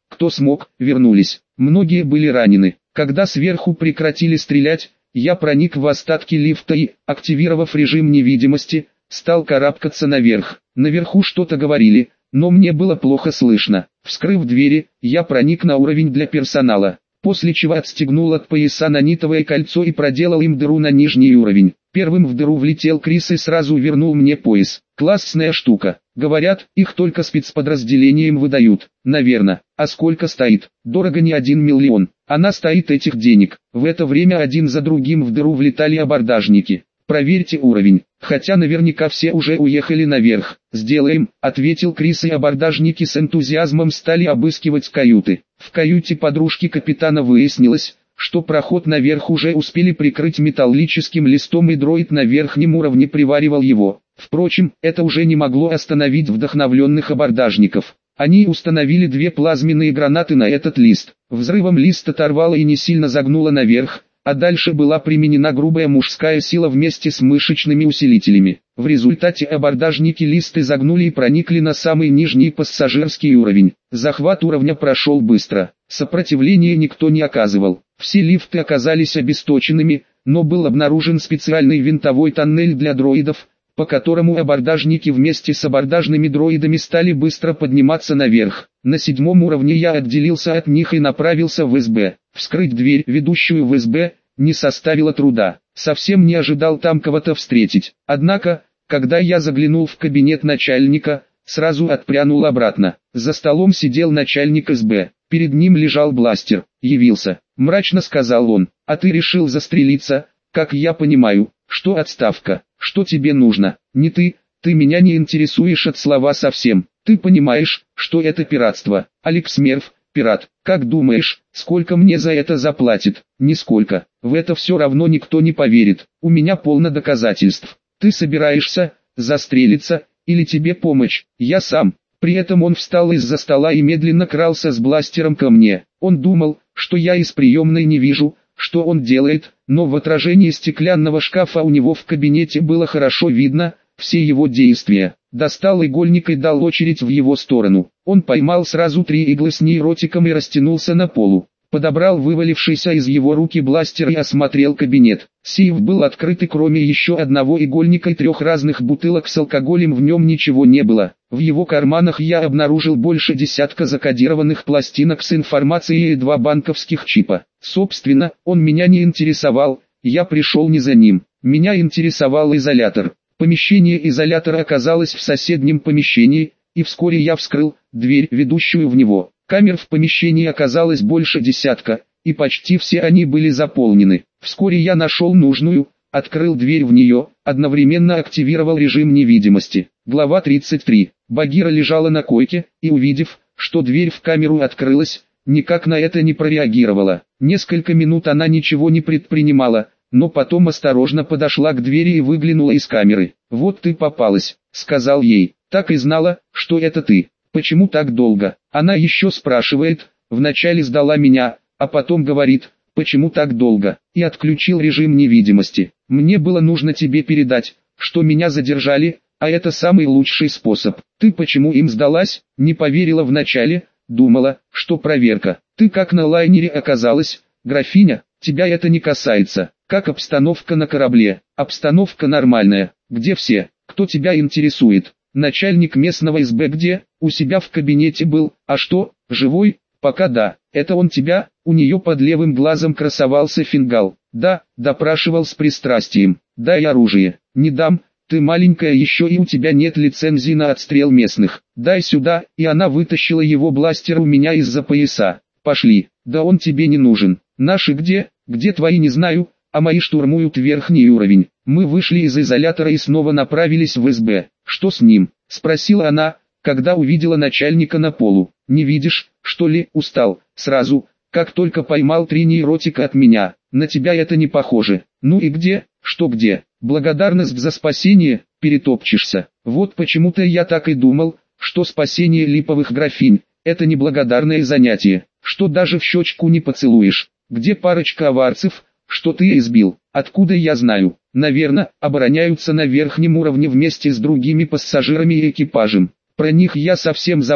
кто смог, вернулись. Многие были ранены. Когда сверху прекратили стрелять, я проник в остатки лифта и, активировав режим невидимости, стал карабкаться наверх. Наверху что-то говорили, но мне было плохо слышно. Вскрыв двери, я проник на уровень для персонала, после чего отстегнул от пояса нанитовое кольцо и проделал им дыру на нижний уровень. Первым в дыру влетел Крис и сразу вернул мне пояс. Классная штука. Говорят, их только спецподразделениям выдают. Наверно. А сколько стоит? Дорого, не 1 миллион. Она стоит этих денег. В это время один за другим в дыру влетали абордажники. Проверьте уровень. Хотя наверняка все уже уехали наверх. Сделаем, ответил Крис, и абордажники с энтузиазмом стали обыскивать каюты. В каюте подружки капитана выяснилось, что проход наверх уже успели прикрыть металлическим листом, и дроид на верхнем уровне приваривал его. Впрочем, это уже не могло остановить вдохновленных абордажников. Они установили 2 плазменные гранаты на этот лист. Взрывом лист оторвало и не сильно загнуло наверх, а дальше была применена грубая мужская сила вместе с мышечными усилителями. В результате абордажники лист изогнули и проникли на самый нижний пассажирский уровень. Захват уровня прошел быстро. Сопротивления никто не оказывал. Все лифты оказались обесточенными, но был обнаружен специальный винтовой тоннель для дроидов, по которому абордажники вместе с абордажными дроидами стали быстро подниматься наверх. На 7-м уровне я отделился от них и направился в СБ. Вскрыть дверь, ведущую в СБ, не составило труда. Совсем не ожидал там кого-то встретить. Однако, когда я заглянул в кабинет начальника, сразу отпрянул обратно. За столом сидел начальник СБ. Перед ним лежал бластер. «Явился», — мрачно сказал он. «А ты решил застрелиться, как я понимаю. Что отставка? Что тебе нужно? Не ты меня не интересуешь от слова совсем. Ты понимаешь, что это пиратство. Алекс Мерф, пират. Как думаешь, сколько мне за это заплатят? Нисколько. В это все равно никто не поверит. У меня полно доказательств. Ты собираешься застрелиться, или тебе помочь? Я сам». При этом он встал из-за стола и медленно крался с бластером ко мне. Он думал, что я из приемной не вижу, что он делает, но в отражении стеклянного шкафа у него в кабинете было хорошо видно все его действия. Достал игольник и дал очередь в его сторону. Он поймал сразу 3 иглы с нейротиком и растянулся на полу. Подобрал вывалившийся из его руки бластер и осмотрел кабинет. Сейф был открыт, и кроме еще одного игольника и 3 разных бутылок с алкоголем в нем ничего не было. В его карманах я обнаружил больше десятка закодированных пластинок с информацией и 2 банковских чипа. Собственно, он меня не интересовал, я пришел не за ним. Меня интересовал изолятор. Помещение изолятора оказалось в соседнем помещении, и вскоре я вскрыл дверь, ведущую в него. Камер в помещении оказалось больше десятка, и почти все они были заполнены. Вскоре я нашел нужную, открыл дверь в нее, одновременно активировал режим невидимости. Глава 33. Багира лежала на койке, и увидев, что дверь в камеру открылась, никак на это не прореагировала. Несколько минут она ничего не предпринимала, но потом осторожно подошла к двери и выглянула из камеры. «Вот ты попалась», — сказал ей. «Так и знала, что это ты. Почему так долго?» Она еще спрашивает, вначале сдала меня, а потом говорит, почему так долго, и отключил режим невидимости. «Мне было нужно тебе передать, что меня задержали, а это самый лучший способ. Ты почему им сдалась? Не поверила вначале, думала, что проверка. Ты как на лайнере оказалась, графиня, тебя это не касается. Как обстановка на корабле?» «Обстановка нормальная. Где все? Кто тебя интересует?» «Начальник местного СБ где? У себя в кабинете был. А что, живой?» «Пока да. Это он тебя?» У нее под левым глазом красовался фингал. «Да», допрашивал с пристрастием. «Дай оружие». «Не дам, ты маленькая еще и у тебя нет лицензии на отстрел местных. Дай сюда», и она вытащила его бластер у меня из-за пояса. «Пошли». «Да он тебе не нужен». «Наши где? Где твои, не знаю, а мои штурмуют верхний уровень». Мы вышли из изолятора и снова направились в СБ. «Что с ним?» — спросила она, когда увидела начальника на полу. «Не видишь, что ли?» «Устал. Сразу, как только поймал 3 нейротика от меня. На тебя это не похоже». «Ну и где? Что где? Благодарность за спасение, перетопчешься». «Вот почему-то я так и думал, что спасение липовых графинь — это неблагодарное занятие, что даже в щечку не поцелуешь. Где парочка аварцев, что ты избил? Откуда я знаю? Наверно, обороняются на верхнем уровне вместе с другими пассажирами и экипажем. Про них я совсем забыл.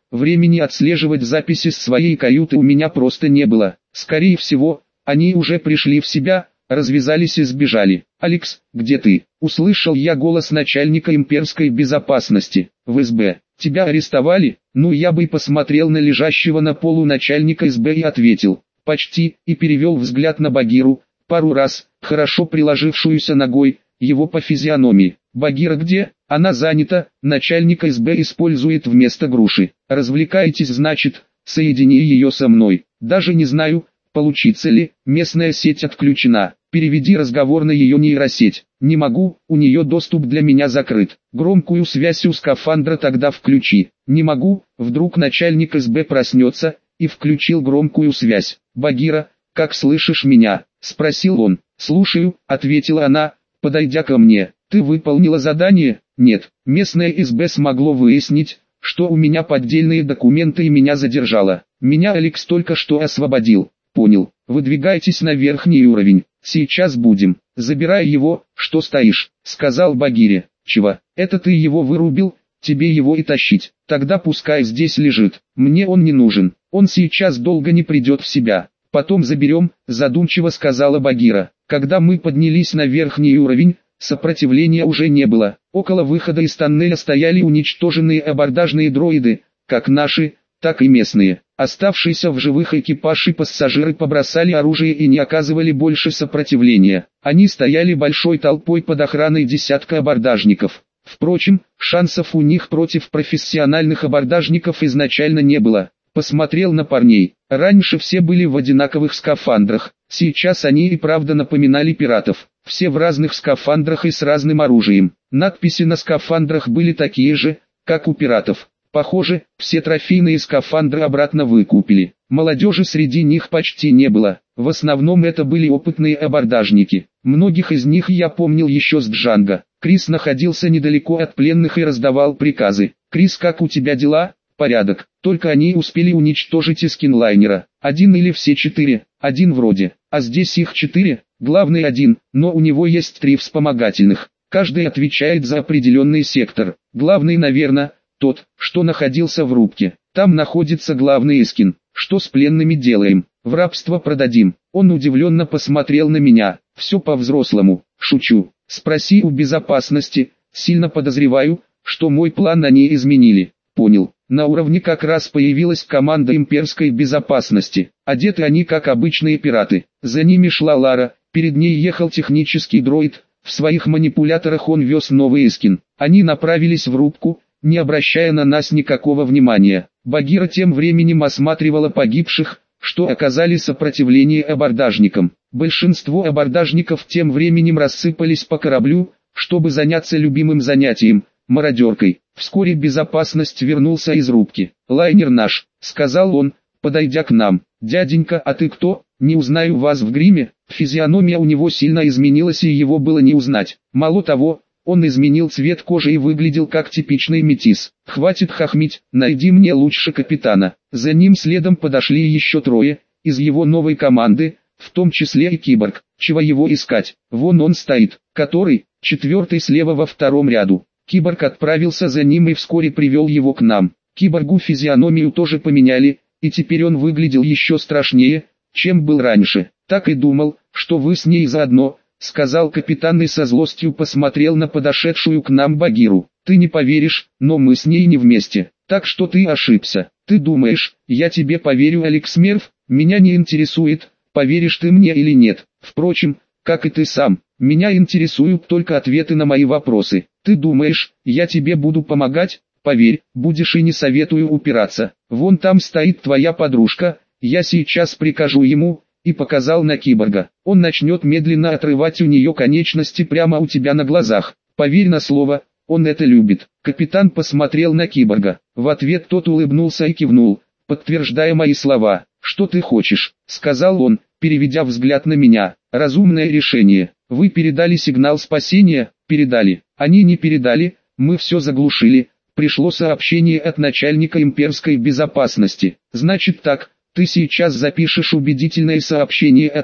времени отслеживать записи с своей каюты у меня просто не было. Скорее всего, они уже пришли в себя, развязались и сбежали. «Алекс, где ты?» – услышал я голос начальника имперской безопасности. «В СБ. Тебя арестовали?» Ну я бы посмотрел на лежащего на полу начальника СБ и ответил: «Почти», и перевел взгляд на Багиру, пару раз, хорошо приложившуюся ногой, его по физиономии. «Багира где?» «Она занята, начальник СБ использует вместо груши». «Развлекаетесь, значит, соедини ее со мной». «Даже не знаю, получится ли, местная сеть отключена». «Переведи разговор на ее нейросеть». «Не могу, у нее доступ для меня закрыт». «Громкую связь у скафандра тогда включи». «Не могу, вдруг начальник СБ проснется», и включил громкую связь. «Багира, как слышишь меня?» – спросил он. «Слушаю», – ответила она, подойдя ко мне. «Ты выполнила задание?» «Нет». Местное СБ смогло выяснить, что у меня поддельные документы и меня задержало. Меня Алекс только что освободил. «Понял. Выдвигайтесь на верхний уровень. Сейчас будем». «Забирай его, что стоишь», — сказал Багире. «Чего? Это ты его вырубил? Тебе его и тащить. Тогда пускай здесь лежит. Мне он не нужен. Он сейчас долго не придет в себя. Потом заберем», — задумчиво сказала Багира. Когда мы поднялись на верхний уровень, сопротивления уже не было. Около выхода из тоннеля стояли уничтоженные абордажные дроиды, как наши, так и местные. Оставшиеся в живых экипаж и пассажиры побросали оружие и не оказывали больше сопротивления. Они стояли большой толпой под охраной десятка абордажников. Впрочем, шансов у них против профессиональных абордажников изначально не было. Посмотрел на парней. Раньше все были в одинаковых скафандрах. Сейчас они и правда напоминали пиратов. Все в разных скафандрах и с разным оружием. Надписи на скафандрах были такие же, как у пиратов. Похоже, все трофейные скафандры обратно выкупили. Молодежи среди них почти не было. В основном это были опытные абордажники. Многих из них я помнил еще с Джанго. Крис находился недалеко от пленных и раздавал приказы. «Крис, как у тебя дела?» «Порядок. Только они успели уничтожить эскин лайнера. Один или все 4? Один вроде. А здесь их 4? Главный один, но у него есть 3 вспомогательных. Каждый отвечает за определенный сектор. Главный, наверное, тот, что находился в рубке. Там находится главный эскин. Что с пленными делаем? В рабство продадим». Он удивленно посмотрел на меня. «Все по-взрослому. Шучу. Спроси у безопасности. Сильно подозреваю, что мой план они изменили». «Понял». На уровне как раз появилась команда имперской безопасности. Одеты они как обычные пираты. За ними шла Лара, перед ней ехал технический дроид. В своих манипуляторах он вез новый эскин. Они направились в рубку, не обращая на нас никакого внимания. Багира тем временем осматривала погибших, что оказали сопротивление абордажникам. Большинство абордажников тем временем рассыпались по кораблю, чтобы заняться любимым занятием – мародеркой. Вскоре безопасность вернулся из рубки. «Лайнер наш», — сказал он, подойдя к нам. «Дяденька, а ты кто? Не узнаю вас в гриме». Физиономия у него сильно изменилась и его было не узнать. Мало того, он изменил цвет кожи и выглядел как типичный метис. «Хватит хохмить, найди мне лучше капитана». За ним следом подошли еще 3, из его новой команды, в том числе и киборг. Чего его искать? Вон он стоит. Который? 4 слева во 2-м ряду. Киборг отправился за ним и вскоре привел его к нам. Киборгу физиономию тоже поменяли, и теперь он выглядел еще страшнее, чем был раньше. «Так и думал, что вы с ней заодно», — сказал капитан и со злостью посмотрел на подошедшую к нам Багиру. «Ты не поверишь, но мы с ней не вместе, так что ты ошибся. Ты думаешь, я тебе поверю, Алекс Мерв? Меня не интересует, поверишь ты мне или нет. Впрочем, как и ты сам, меня интересуют только ответы на мои вопросы. Ты думаешь, я тебе буду помогать? Поверь, будешь, и не советую упираться. Вон там стоит твоя подружка, я сейчас прикажу ему», и показал на киборга. «Он начнет медленно отрывать у нее конечности прямо у тебя на глазах. Поверь на слово, он это любит». Капитан посмотрел на киборга. В ответ тот улыбнулся и кивнул, подтверждая мои слова. «Что ты хочешь?» — сказал он, переведя взгляд на меня. «Разумное решение. Вы передали сигнал спасения?» «Передали». «Они не передали, мы все заглушили. Пришло сообщение от начальника имперской безопасности». «Значит так, ты сейчас запишешь убедительное сообщение о том,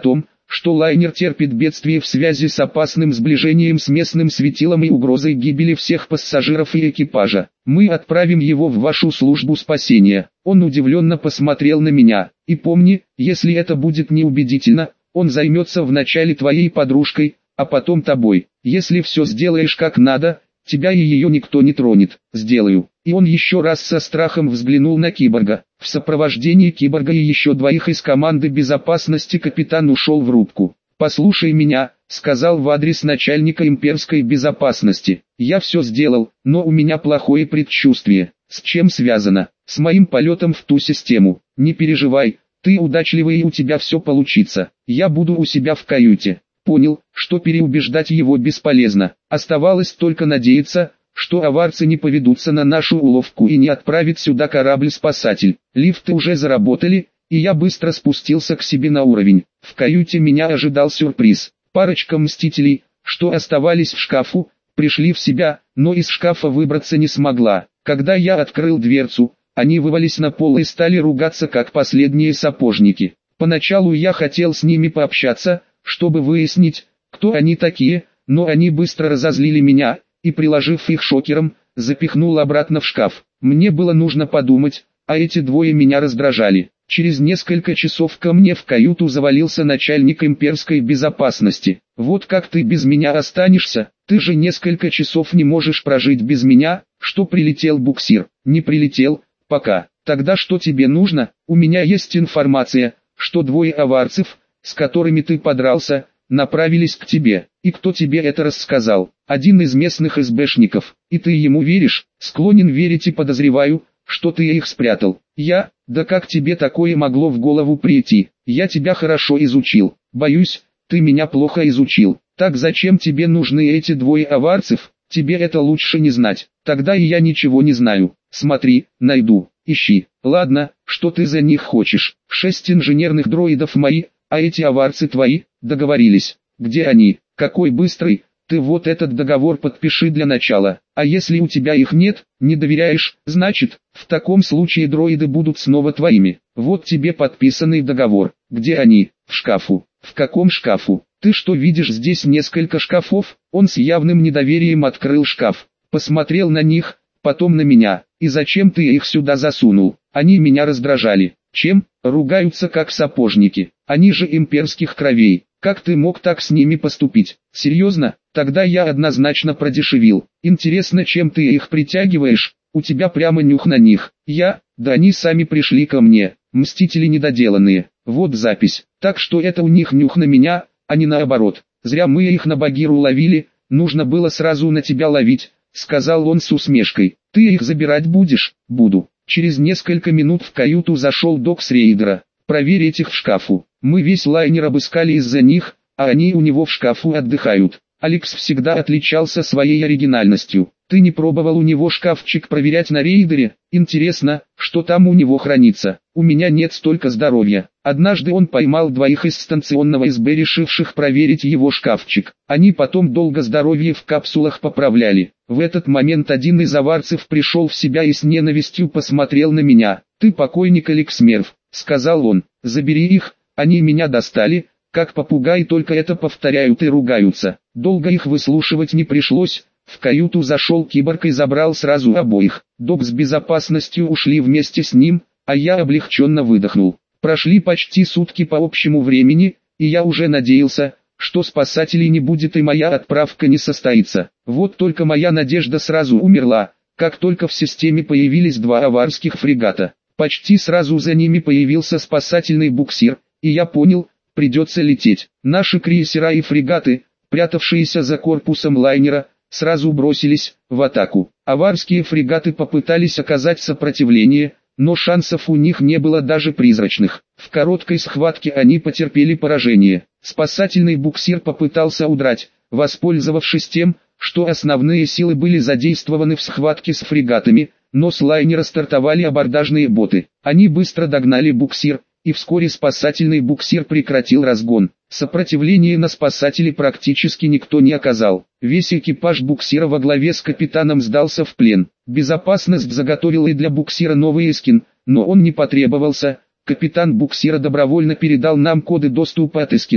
что лайнер терпит бедствие в связи с опасным сближением с местным светилом и угрозой гибели всех пассажиров и экипажа. Мы отправим его в вашу службу спасения. Он удивленно посмотрел на меня. И помни, если это будет неубедительно, он займется вначале твоей подружкой, а потом тобой. Если все сделаешь как надо, тебя и ее никто не тронет. Сделаю. И он еще раз со страхом взглянул на киборга. В сопровождении киборга и еще двоих из команды безопасности капитан ушел в рубку. «Послушай меня», — сказал в адрес начальника имперской безопасности. «Я все сделал, но у меня плохое предчувствие. С чем связано? С моим полетом в ту систему. Не переживай, ты удачливый и у тебя все получится. Я буду у себя в каюте». Понял, что переубеждать его бесполезно. Оставалось только надеяться, что аварцы не поведутся на нашу уловку и не отправят сюда корабль-спасатель. Лифты уже заработали, и я быстро спустился к себе на уровень. В каюте меня ожидал сюрприз. Парочка мстителей, что оставались в шкафу, пришли в себя, но из шкафа выбраться не смогла. Когда я открыл дверцу, они вывалились на пол и стали ругаться как последние сапожники. Поначалу я хотел с ними пообщаться, чтобы выяснить, кто они такие, но они быстро разозлили меня, и приложив их шокером, запихнул обратно в шкаф. Мне было нужно подумать, а эти двое меня раздражали. Через несколько часов ко мне в каюту завалился начальник имперской безопасности. «Вот как ты без меня останешься? Ты же несколько часов не можешь прожить без меня, что прилетел буксир?» «Не прилетел, пока. Тогда что тебе нужно? У меня есть информация, что двое аварцев, с которыми ты подрался, направились к тебе. И кто тебе это рассказал? Один из местных СБшников. И ты ему веришь?» «Склонен верить и подозреваю, что ты их спрятал». «Я? Да как тебе такое могло в голову прийти? Я тебя хорошо изучил». «Боюсь, ты меня плохо изучил. Так зачем тебе нужны эти двое аварцев? Тебе это лучше не знать». «Тогда и я ничего не знаю. Смотри, найду, ищи». «Ладно, что ты за них хочешь?» 6 инженерных дроидов мои, а эти аварцы твои. Договорились. Где они? Какой быстрый? Ты вот этот договор подпиши для начала. А если у тебя их нет, не доверяешь, значит, в таком случае дроиды будут снова твоими. Вот тебе подписанный договор. Где они? В шкафу. В каком шкафу? Ты что, видишь здесь несколько шкафов? Он с явным недоверием открыл шкаф. Посмотрел на них, потом на меня. И зачем ты их сюда засунул? Они меня раздражали. Чем? Ругаются как сапожники. Они же имперских кровей. Как ты мог так с ними поступить? Серьезно? Тогда я однозначно продешевил. Интересно, чем ты их притягиваешь? У тебя прямо нюх на них. Да они сами пришли ко мне. Мстители недоделанные. Вот запись. Так что это у них нюх на меня, а не наоборот. Зря мы их на Багиру ловили, нужно было сразу на тебя ловить, сказал он с усмешкой. Ты их забирать будешь? Буду. Через несколько минут в каюту зашел док с рейдера. Проверить их в шкафу. Мы весь лайнер обыскали из-за них, а они у него в шкафу отдыхают. Алекс всегда отличался своей оригинальностью. Ты не пробовал у него шкафчик проверять на рейдере? Интересно, что там у него хранится? У меня нет столько здоровья. Однажды он поймал двоих из станционного СБ, решивших проверить его шкафчик. Они потом долго здоровье в капсулах поправляли. В этот момент один из аварцев пришел в себя и с ненавистью посмотрел на меня. «Ты покойник Алекс Мерв», — сказал он. «Забери их, они меня достали». Как попугай только это повторяют и ругаются. Долго их выслушивать не пришлось. В каюту зашел киборг и забрал сразу обоих. Док с безопасностью ушли вместе с ним, а я облегченно выдохнул. Прошли почти сутки по общему времени, и я уже надеялся, что спасателей не будет и моя отправка не состоится. Вот только моя надежда сразу умерла, как только в системе появились два аварских фрегата. Почти сразу за ними появился спасательный буксир, и я понял, придется лететь. Наши крейсера и фрегаты, прятавшиеся за корпусом лайнера, сразу бросились в атаку. Аварские фрегаты попытались оказать сопротивление, но шансов у них не было даже призрачных. В короткой схватке они потерпели поражение. Спасательный буксир попытался удрать, воспользовавшись тем, что основные силы были задействованы в схватке с фрегатами, но с лайнера стартовали абордажные боты. Они быстро догнали буксир, и вскоре спасательный буксир прекратил разгон. Сопротивления на спасателе практически никто не оказал. Весь экипаж буксира во главе с капитаном сдался в плен. Безопасность заготовила и для буксира новый эскин, но он не потребовался. Капитан буксира добровольно передал нам коды доступа от эскина.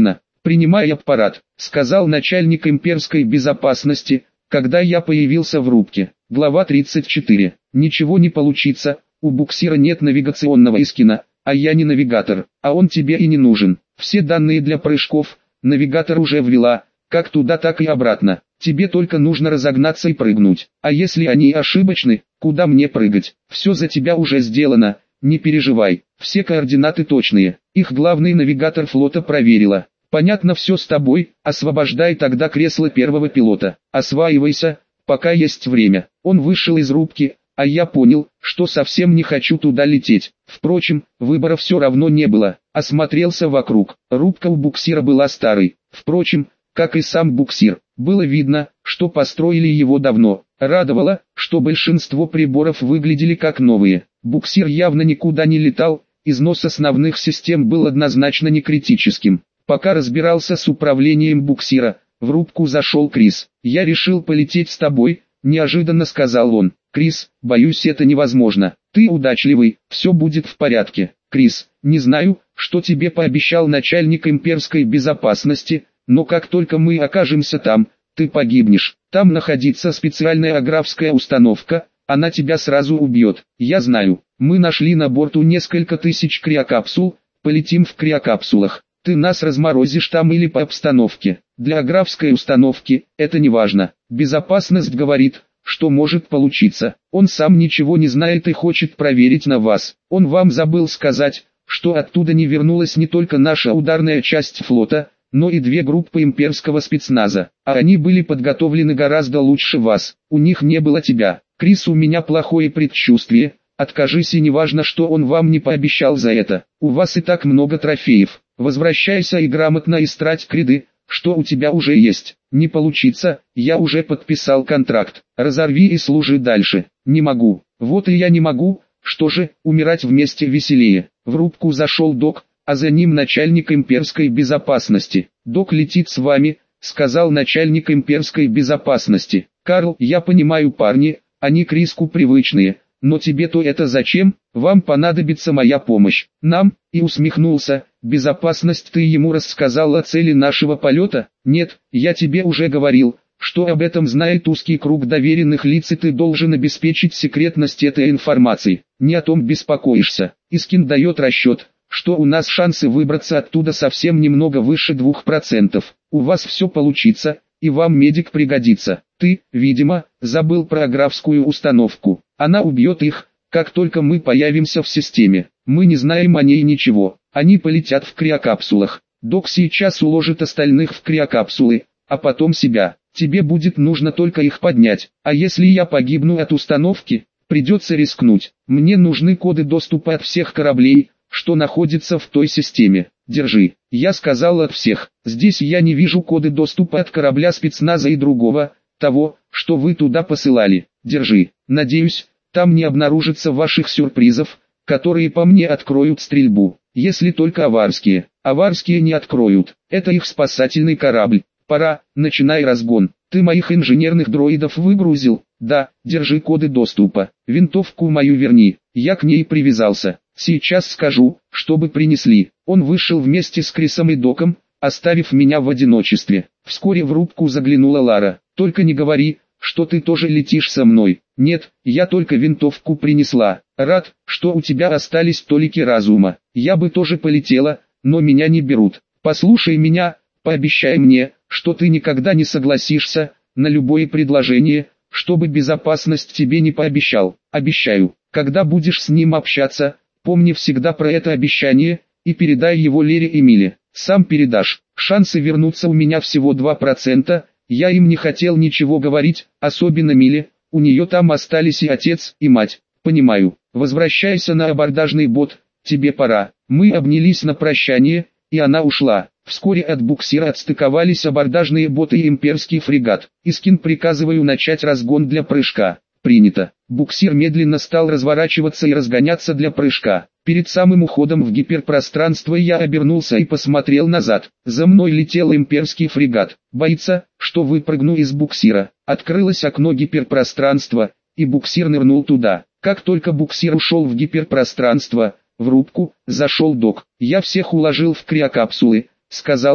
«Принимай аппарат», — сказал начальник имперской безопасности, когда я появился в рубке. Глава 34. «Ничего не получится, у буксира нет навигационного эскина, а я не навигатор, а он тебе и не нужен. Все данные для прыжков навигатор уже ввела, как туда, так и обратно. Тебе только нужно разогнаться и прыгнуть. А если они ошибочны, куда мне прыгать? Все за тебя уже сделано, не переживай. Все координаты точные. Их главный навигатор флота проверила. Понятно все с тобой, освобождай тогда кресло первого пилота. Осваивайся, пока есть время». Он вышел из рубки, а я понял, что совсем не хочу туда лететь. Впрочем, выбора все равно не было. Осмотрелся вокруг. Рубка у буксира была старой. Впрочем, как и сам буксир, было видно, что построили его давно. Радовало, что большинство приборов выглядели как новые. Буксир явно никуда не летал, износ основных систем был однозначно не критическим. Пока разбирался с управлением буксира, в рубку зашел Крис. «Я решил полететь с тобой», — неожиданно сказал он. «Крис, боюсь, это невозможно. Ты удачливый, все будет в порядке». «Крис, не знаю, что тебе пообещал начальник имперской безопасности, но как только мы окажемся там, ты погибнешь. Там находится специальная аграфская установка, она тебя сразу убьет. Я знаю, мы нашли на борту несколько тысяч криокапсул, полетим в криокапсулах. Ты нас разморозишь там или по обстановке. Для аграфской установки это не важно. Безопасность говорит, что может получиться. Он сам ничего не знает и хочет проверить на вас. Он вам забыл сказать, что оттуда не вернулась не только наша ударная часть флота, но и 2 группы имперского спецназа, а они были подготовлены гораздо лучше вас. У них не было тебя. Крис, у меня плохое предчувствие. Откажись, и неважно, что он вам не пообещал за это. У вас и так много трофеев. Возвращайся и грамотно истрать креды, что у тебя уже есть. Не получится, я уже подписал контракт. Разорви и служи дальше. Не могу. Вот и я не могу. Что же, умирать вместе веселее. В рубку зашел Док, а за ним начальник имперской безопасности. «Док летит с вами», — сказал начальник имперской безопасности. «Карл, я понимаю, парни, они к риску привычные. Но тебе-то это зачем? Вам понадобится моя помощь. Нам?» И усмехнулся. «Безопасность, ты ему рассказал о цели нашего полета?» «Нет, я тебе уже говорил, что об этом знает узкий круг доверенных лиц, и ты должен обеспечить секретность этой информации. Не о том беспокоишься. Искин дает расчет, что у нас шансы выбраться оттуда совсем немного выше 2%. У вас все получится, и вам медик пригодится. Ты, видимо, забыл про аграфскую установку. Она убьет их, как только мы появимся в системе. Мы не знаем о ней ничего. Они полетят в криокапсулах. Док сейчас уложит остальных в криокапсулы, а потом себя. Тебе будет нужно только их поднять. А если я погибну от установки, придется рискнуть. Мне нужны коды доступа от всех кораблей, что находится в той системе. Держи. Я сказал от всех. Здесь я не вижу коды доступа от корабля спецназа и другого, того, что вы туда посылали. Держи. Надеюсь, там не обнаружится ваших сюрпризов, которые по мне откроют стрельбу. Если только аварские. Аварские не откроют. Это их спасательный корабль. Пора, начинай разгон. Ты моих инженерных дроидов выгрузил? Да, держи коды доступа. Винтовку мою верни. Я к ней привязался. Сейчас скажу, чтобы принесли. Он вышел вместе с Крисом и Доком, оставив меня в одиночестве. Вскоре в рубку заглянула Лара. «Только не говори, что ты тоже летишь со мной». «Нет, я только винтовку принесла. Рад, что у тебя остались толики разума. Я бы тоже полетела, но меня не берут. Послушай меня, пообещай мне, что ты никогда не согласишься на любое предложение, чтобы безопасность тебе не пообещал». «Обещаю. Когда будешь с ним общаться, помни всегда про это обещание, и передай его Лере и Миле. Сам передашь. Шансы вернуться у меня всего 2%, я им не хотел ничего говорить, особенно Миле, у нее там остались и отец, и мать. Понимаю. Возвращайся на абордажный бот, тебе пора». Мы обнялись на прощание, и она ушла. Вскоре от буксира отстыковались абордажные боты и имперский фрегат. «Искин, приказываю начать разгон для прыжка». «Принято». Буксир медленно стал разворачиваться и разгоняться для прыжка. Перед самым уходом в гиперпространство я обернулся и посмотрел назад. За мной летел имперский фрегат. Боится, что выпрыгну из буксира. Открылось окно гиперпространства, и буксир нырнул туда. Как только буксир ушел в гиперпространство, в рубку зашел Док. «Я всех уложил в криокапсулы», — сказал он.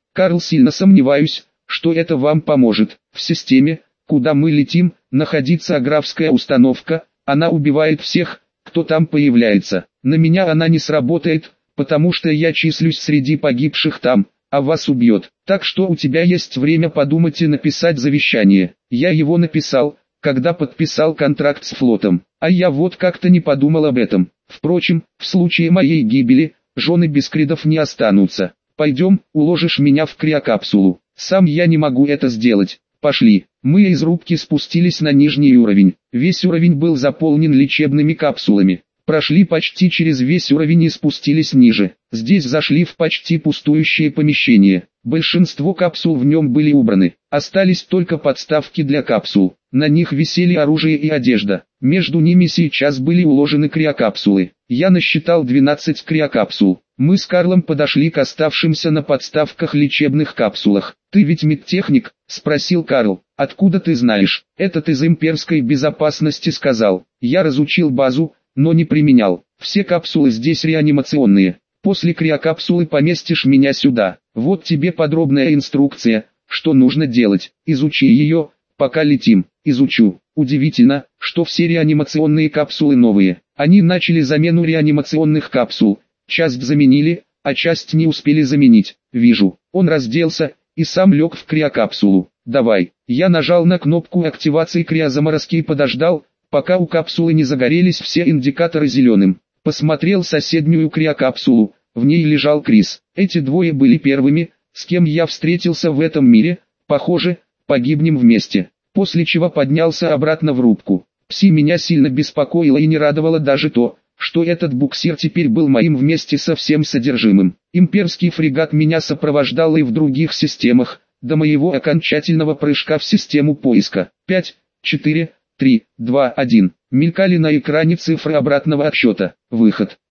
Карл, сильно сомневаюсь, что это вам поможет. В системе, куда мы летим, находится аграфская установка, она убивает всех, кто там появляется. На меня она не сработает, потому что я числюсь среди погибших там, а вас убьет. Так что у тебя есть время подумать и написать завещание. Я его написал, когда подписал контракт с флотом. А я вот как-то не подумал об этом. Впрочем, в случае моей гибели, жены Бескридов не останутся. Пойдем, уложишь меня в криокапсулу. Сам я не могу это сделать. Пошли. Мы из рубки спустились на нижний уровень. Весь уровень был заполнен лечебными капсулами. Прошли почти через весь уровень и спустились ниже. Здесь зашли в почти пустующее помещение. Большинство капсул в нем были убраны. Остались только подставки для капсул. На них висели оружие и одежда. Между ними сейчас были уложены криокапсулы. Я насчитал 12 криокапсул. Мы с Карлом подошли к оставшимся на подставках лечебных капсулах. «Ты ведь медтехник?» – спросил Карл. «Откуда ты знаешь?» «Этот из имперской безопасности сказал. Я разучил базу, но не применял. Все капсулы здесь реанимационные. После криокапсулы поместишь меня сюда. Вот тебе подробная инструкция, что нужно делать. Изучи ее, пока летим». «Изучу». Удивительно, что все реанимационные капсулы новые. Они начали замену реанимационных капсул. Часть заменили, а часть не успели заменить. Вижу. Он разделся и сам лег в криокапсулу. «Давай». Я нажал на кнопку активации криозаморозки и подождал, пока у капсулы не загорелись все индикаторы зеленым. Посмотрел соседнюю криокапсулу, в ней лежал Крис. Эти двое были первыми, с кем я встретился в этом мире. Похоже, погибнем вместе. После чего поднялся обратно в рубку. Пси меня сильно беспокоило и не радовало даже то, что этот буксир теперь был моим вместе со всем содержимым. Имперский фрегат меня сопровождал и в других системах, до моего окончательного прыжка в систему поиска. 5, 4, 3, 2, 1. Мелькали на экране цифры обратного отсчета. Выход.